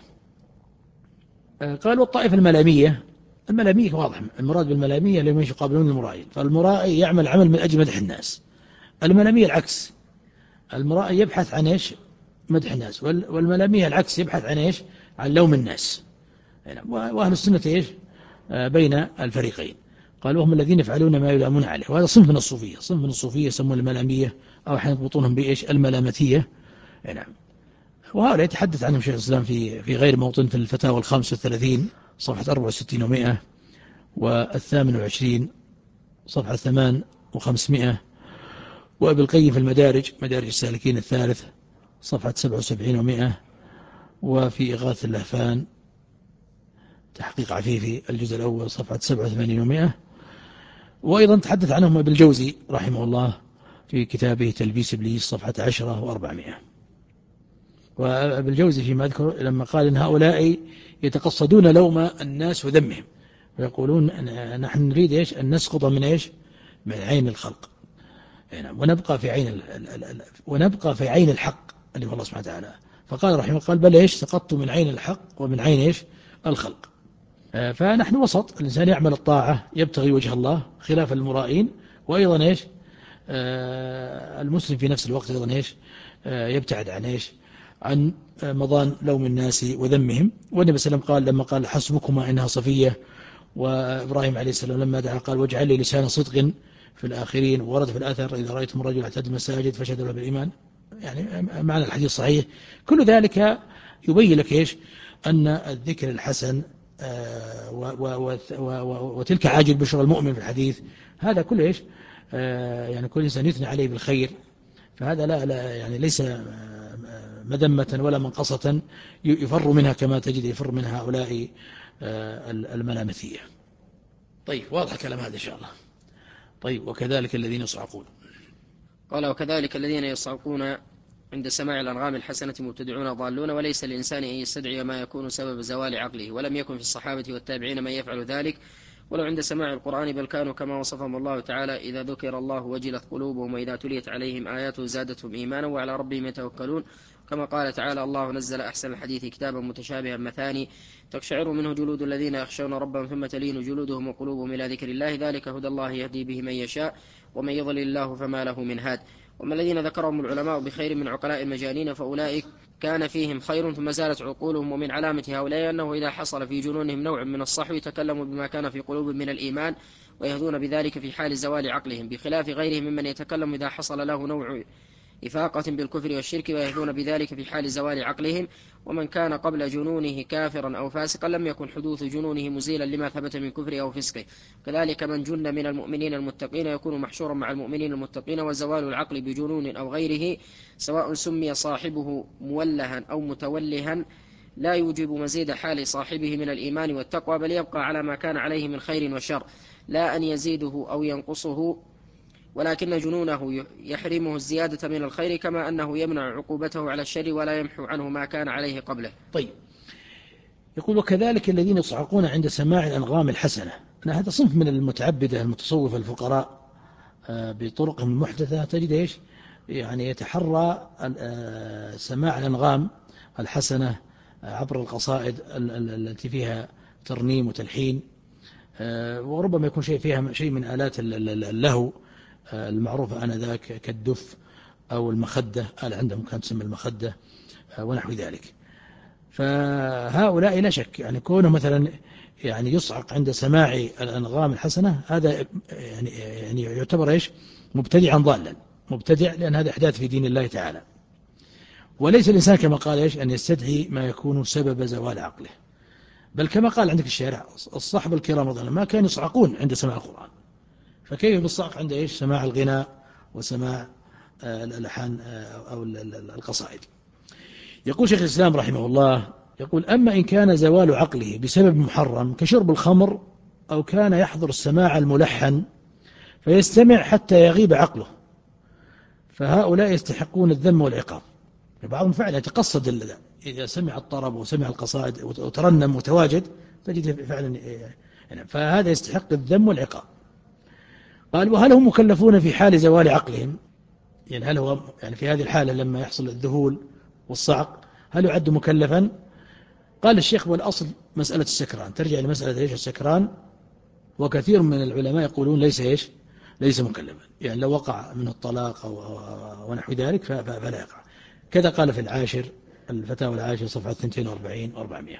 قال والطائفة الملامية، الملامية واضح المراد بالملامية لمن يقابلون المرائي، فالمرائي يعمل عمل من أجل مدح الناس، الملامية العكس، المرائي يبحث عن إيش مدح الناس، والملامية العكس يبحث عن إيش عن لوم الناس. وأهل السنة إيش بين الفريقين، قالوا هم الذين يفعلون ما يلامون عليه، وهذا صنف من الصوفية، صنف من الصوفية يسمون الملامية أو أحيانا يضبطونهم بإيش الملامتية. نعم، وهؤلاء يتحدث عنهم شيخ الإسلام في في غير موطن، في الفتاوى الخامسة والثلاثين صفحة أربعة وستين ومئة، والثامن وعشرين صفحة ثمان وخمسمائة، وابن القيم في المدارج مدارج السالكين الثالث صفحة سبعة وسبعين ومئة، وفي إغاثة اللهفان تحقيق عفيفي الجزء الأول صفحة سبعة وثمانين ومئة، وأيضا تحدث عنهم ابن الجوزي رحمه الله في كتابه تلبيس إبليس صفحة عشرة وأربعمائة. وابن الجوزي فيما أذكر لما قال إن هؤلاء يتقصدون لوم الناس وذمهم، ويقولون نحن نريد إيش أن نسقط من إيش من عين الخلق، ونبقى في عين ونبقى في عين الحق اللي هو الله سبحانه وتعالى. فقال رحمه الله قال بل إيش سقطت من عين الحق ومن عين إيش الخلق. فنحن وسط، الإنسان يعمل الطاعة يبتغي وجه الله خلاف المرائين، وأيضا إيش المسلم في نفس الوقت أيضا إيش يبتعد عن إيش عن مضان لوم الناس وذمهم. والنبي صلى الله عليه وسلم قال لما قال حسبكما إنها صفية، وإبراهيم عليه السلام لما دعا قال واجعل لي لسان صدق في الآخرين، ورد في الأثر إذا رأيتم الرجل اعتاد المساجد فشهدوا له بالإيمان، يعني معنى الحديث صحيح. كل ذلك يبين لك إيش أن الذكر الحسن وتلك عاجل بشرى المؤمن في الحديث، هذا كله إيش يعني كل إنسان يثني عليه بالخير، فهذا لا, لا يعني ليس مذمة ولا منقصة يفر منها كما تجد يفر منها هؤلاء الملامثية. طيب، واضح كلام هذا إن شاء الله. طيب، وكذلك الذين يصعقون، قال وكذلك الذين يصعقون عند سماع الأنغام الحسنة مبتدعون ضالون، وليس الإنسان أن يستدعي ما يكون سبب زوال عقله، ولم يكن في الصحابة والتابعين من يفعل ذلك ولو عند سماع القرآن، بل كانوا كما وصفهم الله تعالى إذا ذكر الله وجلت قلوبهم وإذا تليت عليهم آياته زادتهم إيمانا وعلى ربهم يتوكلون، كما قال تعالى الله نزل أحسن الحديث كتابا متشابها مثاني تقشعر منه جلود الذين يخشون ربهم ثم تلين جلودهم وقلوبهم إلى ذكر الله، ذلك هدى الله يهدي به من يشاء ومن يضلل الله فما له من هاد. وما الذين ذكرهم العلماء بخير من عقلاء المجانين فأولئك كان فيهم خير ثم زالت عقولهم. ومن علامة هؤلاء أنه إذا حصل في جنونهم نوع من الصحو تكلموا بما كان في قلوبهم من الإيمان ويهدون بذلك في حال زوال عقلهم، بخلاف غيرهم ممن يتكلم إذا حصل له نوع إفاقة بالكفر والشرك ويهدون بذلك في حال زوال عقلهم. ومن كان قبل جنونه كافرا أو فاسقا لم يكن حدوث جنونه مزيلا لما ثبت من كفره أو فسقه. كذلك من جن من المؤمنين المتقين يكون محشورا مع المؤمنين المتقين، وزوال العقل بجنون أو غيره سواء سمي صاحبه مولها أو متولها لا يوجب مزيد حال صاحبه من الإيمان والتقوى، بل يبقى على ما كان عليه من خير وشر، لا أن يزيده أو ينقصه، ولكن جنونه يحرمه الزيادة من الخير كما أنه يمنع عقوبته على الشر ولا يمحو عنه ما كان عليه قبله. طيب، يقول وكذلك الذين يصعقون عند سماع الأنغام الحسنة، هذا صنف من المتعبدة المتصوفة الفقراء بطرق محدثة تجد إيش يعني يتحرى سماع الأنغام الحسنة عبر القصائد التي فيها ترنيم وتلحين، وربما يكون شيء فيها شيء من آلات اللهو المعروفة آنذاك كالدف أو المخدة، آلة عندهم كانت تسمى المخدة ونحو ذلك. فهؤلاء لا شك يعني كونه مثلا يعني يصعق عند سماع الأنغام الحسنة هذا يعني يعني يعتبر إيش مبتدعا ضالا، مبتدع، لأن هذا إحداث في دين الله تعالى. وليس الإنسان كما قال إيش أن يستدعي ما يكون سبب زوال عقله، بل كما قال عندك الشارع الصحابة الكرام رضي الله عنهم ما كانوا يصعقون عند سماع القرآن، فكيف بالصعق عند إيش سماع الغناء وسماع الألحان أو القصائد. يقول شيخ الإسلام رحمه الله يقول: أما إن كان زوال عقله بسبب محرم كشرب الخمر، أو كان يحضر السماع الملحن فيستمع حتى يغيب عقله، فهؤلاء يستحقون الذم والعقاب. بعضهم فعلا يتقصد إذا سمع الطرب وسمع القصائد وترنم وتواجد تجد فعلا يعني، فهذا يستحق الذم والعقاب. قال: وهل هم مكلفون في حال زوال عقلهم؟ يعني هل هو يعني في هذه الحالة لما يحصل الذهول والصعق هل يعد مكلفا؟ قال الشيخ: والأصل مسألة السكران، ترجع لمسألة إيش السكران، وكثير من العلماء يقولون ليس إيش ليس مكلفا، يعني لو وقع من الطلاق أو ونحو ذلك فلا يقع. كذا قال في العاشر الفتاوى العاشر صفحة اثنين وأربعين وأربعمائة.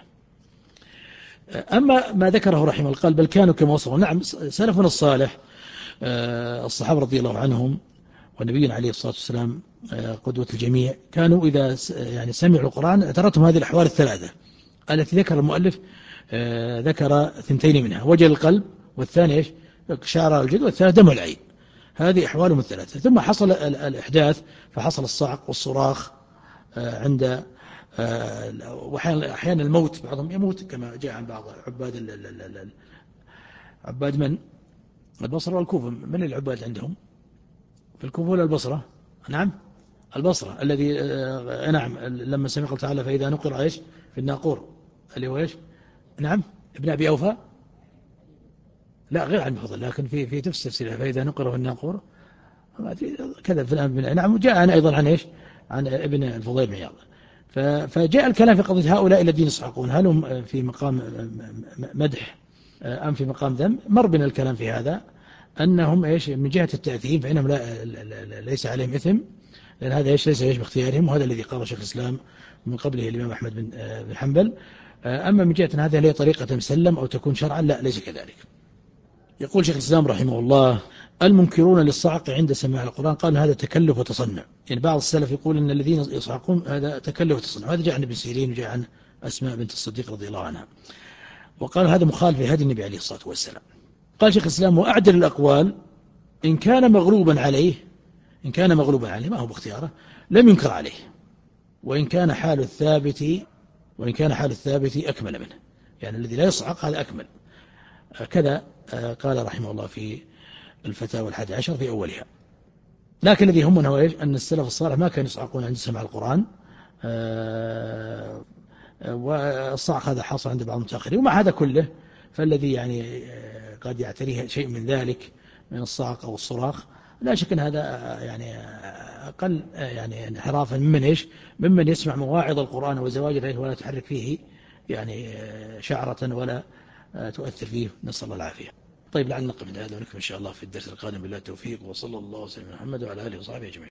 أما ما ذكره رحمه الله قال: بل كانوا كما وصفوا. نعم، سلفنا الصالح الصحابة رضي الله عنهم والنبي عليه الصلاة والسلام قدوة الجميع كانوا إذا يعني سمعوا القرآن اعترتهم هذه الأحوال الثلاثة التي ذكر المؤلف، ذكر ثنتين منها: وجل القلب، والثاني إيش شعر الجلد، والثالث دمع العين. هذه أحوالهم الثلاثة. ثم حصل الإحداث فحصل الصعق والصراخ عند وأحيانا الموت، بعضهم يموت كما جاء عن بعض عباد عباد من البصرة والكوفة. من العباد عندهم في الكوفة ولا البصرة؟ نعم البصرة، الذي نعم لما سمع قال تعالى: فإذا نقر إيش في الناقور، اللي هو إيش نعم ابن أبي أوفى، لا غير عن بفضل، لكن في في تفسير فإذا نقر في الناقور كذا في الآن. نعم جاء أنا أيضا عن إيش عن ابن الفضيل بن عياض. فجاء الكلام في قضية هؤلاء الذين يصعقون هل هم في مقام مدح أم في مقام ذم؟ مر بنا الكلام في هذا أنهم إيش من جهة التأثيم فإنهم لا ليس عليهم إثم، لأن هذا إيش ليس إيش باختيارهم، وهذا الذي قال شيخ الإسلام من قبله الإمام أحمد بن حنبل. أما من جهة هذا هي طريقة مسلم أو تكون شرعا، لا ليس كذلك. يقول شيخ الإسلام رحمه الله: المنكرون للصعق عند سماع القرآن قال هذا تكلف وتصنع. يعني بعض السلف يقول أن الذين يصعقون هذا تكلف وتصنع، هذا جاء عن ابن سيرين وجاء عن أسماء بنت الصديق رضي الله عنها، وقال هذا مخالف لهدي النبي عليه الصلاة والسلام. قال شيخ الإسلام: وأعدل الأقوال إن كان مغلوبا عليه، إن كان مغلوبا عليه ما هو باختياره لم ينكر عليه، وإن كان حال الثابت وإن كان حال الثابت أكمل منه، يعني الذي لا يصعق هذا أكمل. كذا قال رحمه الله في الفتاوى الحادي عشر في أولها. لكن الذي يهمنا هو إيش أن السلف الصالح ما كانوا يصعقون عند سماع القرآن، والصعق هذا حاصل عند بعض المتأخرين. ومع هذا كله فالذي يعني قد يعتريه شيء من ذلك من الصعق أو الصراخ لا شك أن هذا يعني أقل يعني انحرافا ممن إيش ممن يسمع مواعظ القرآن وزواج العيد ولا تحرك فيه يعني شعرة ولا تؤثر فيه، نسأل الله العافية. طيب لعل نقف عند هذا ونكمل إن شاء الله في الدرس القادم بالله التوفيق، وصلى الله وسلم على محمد وعلى آله وصحبه أجمعين.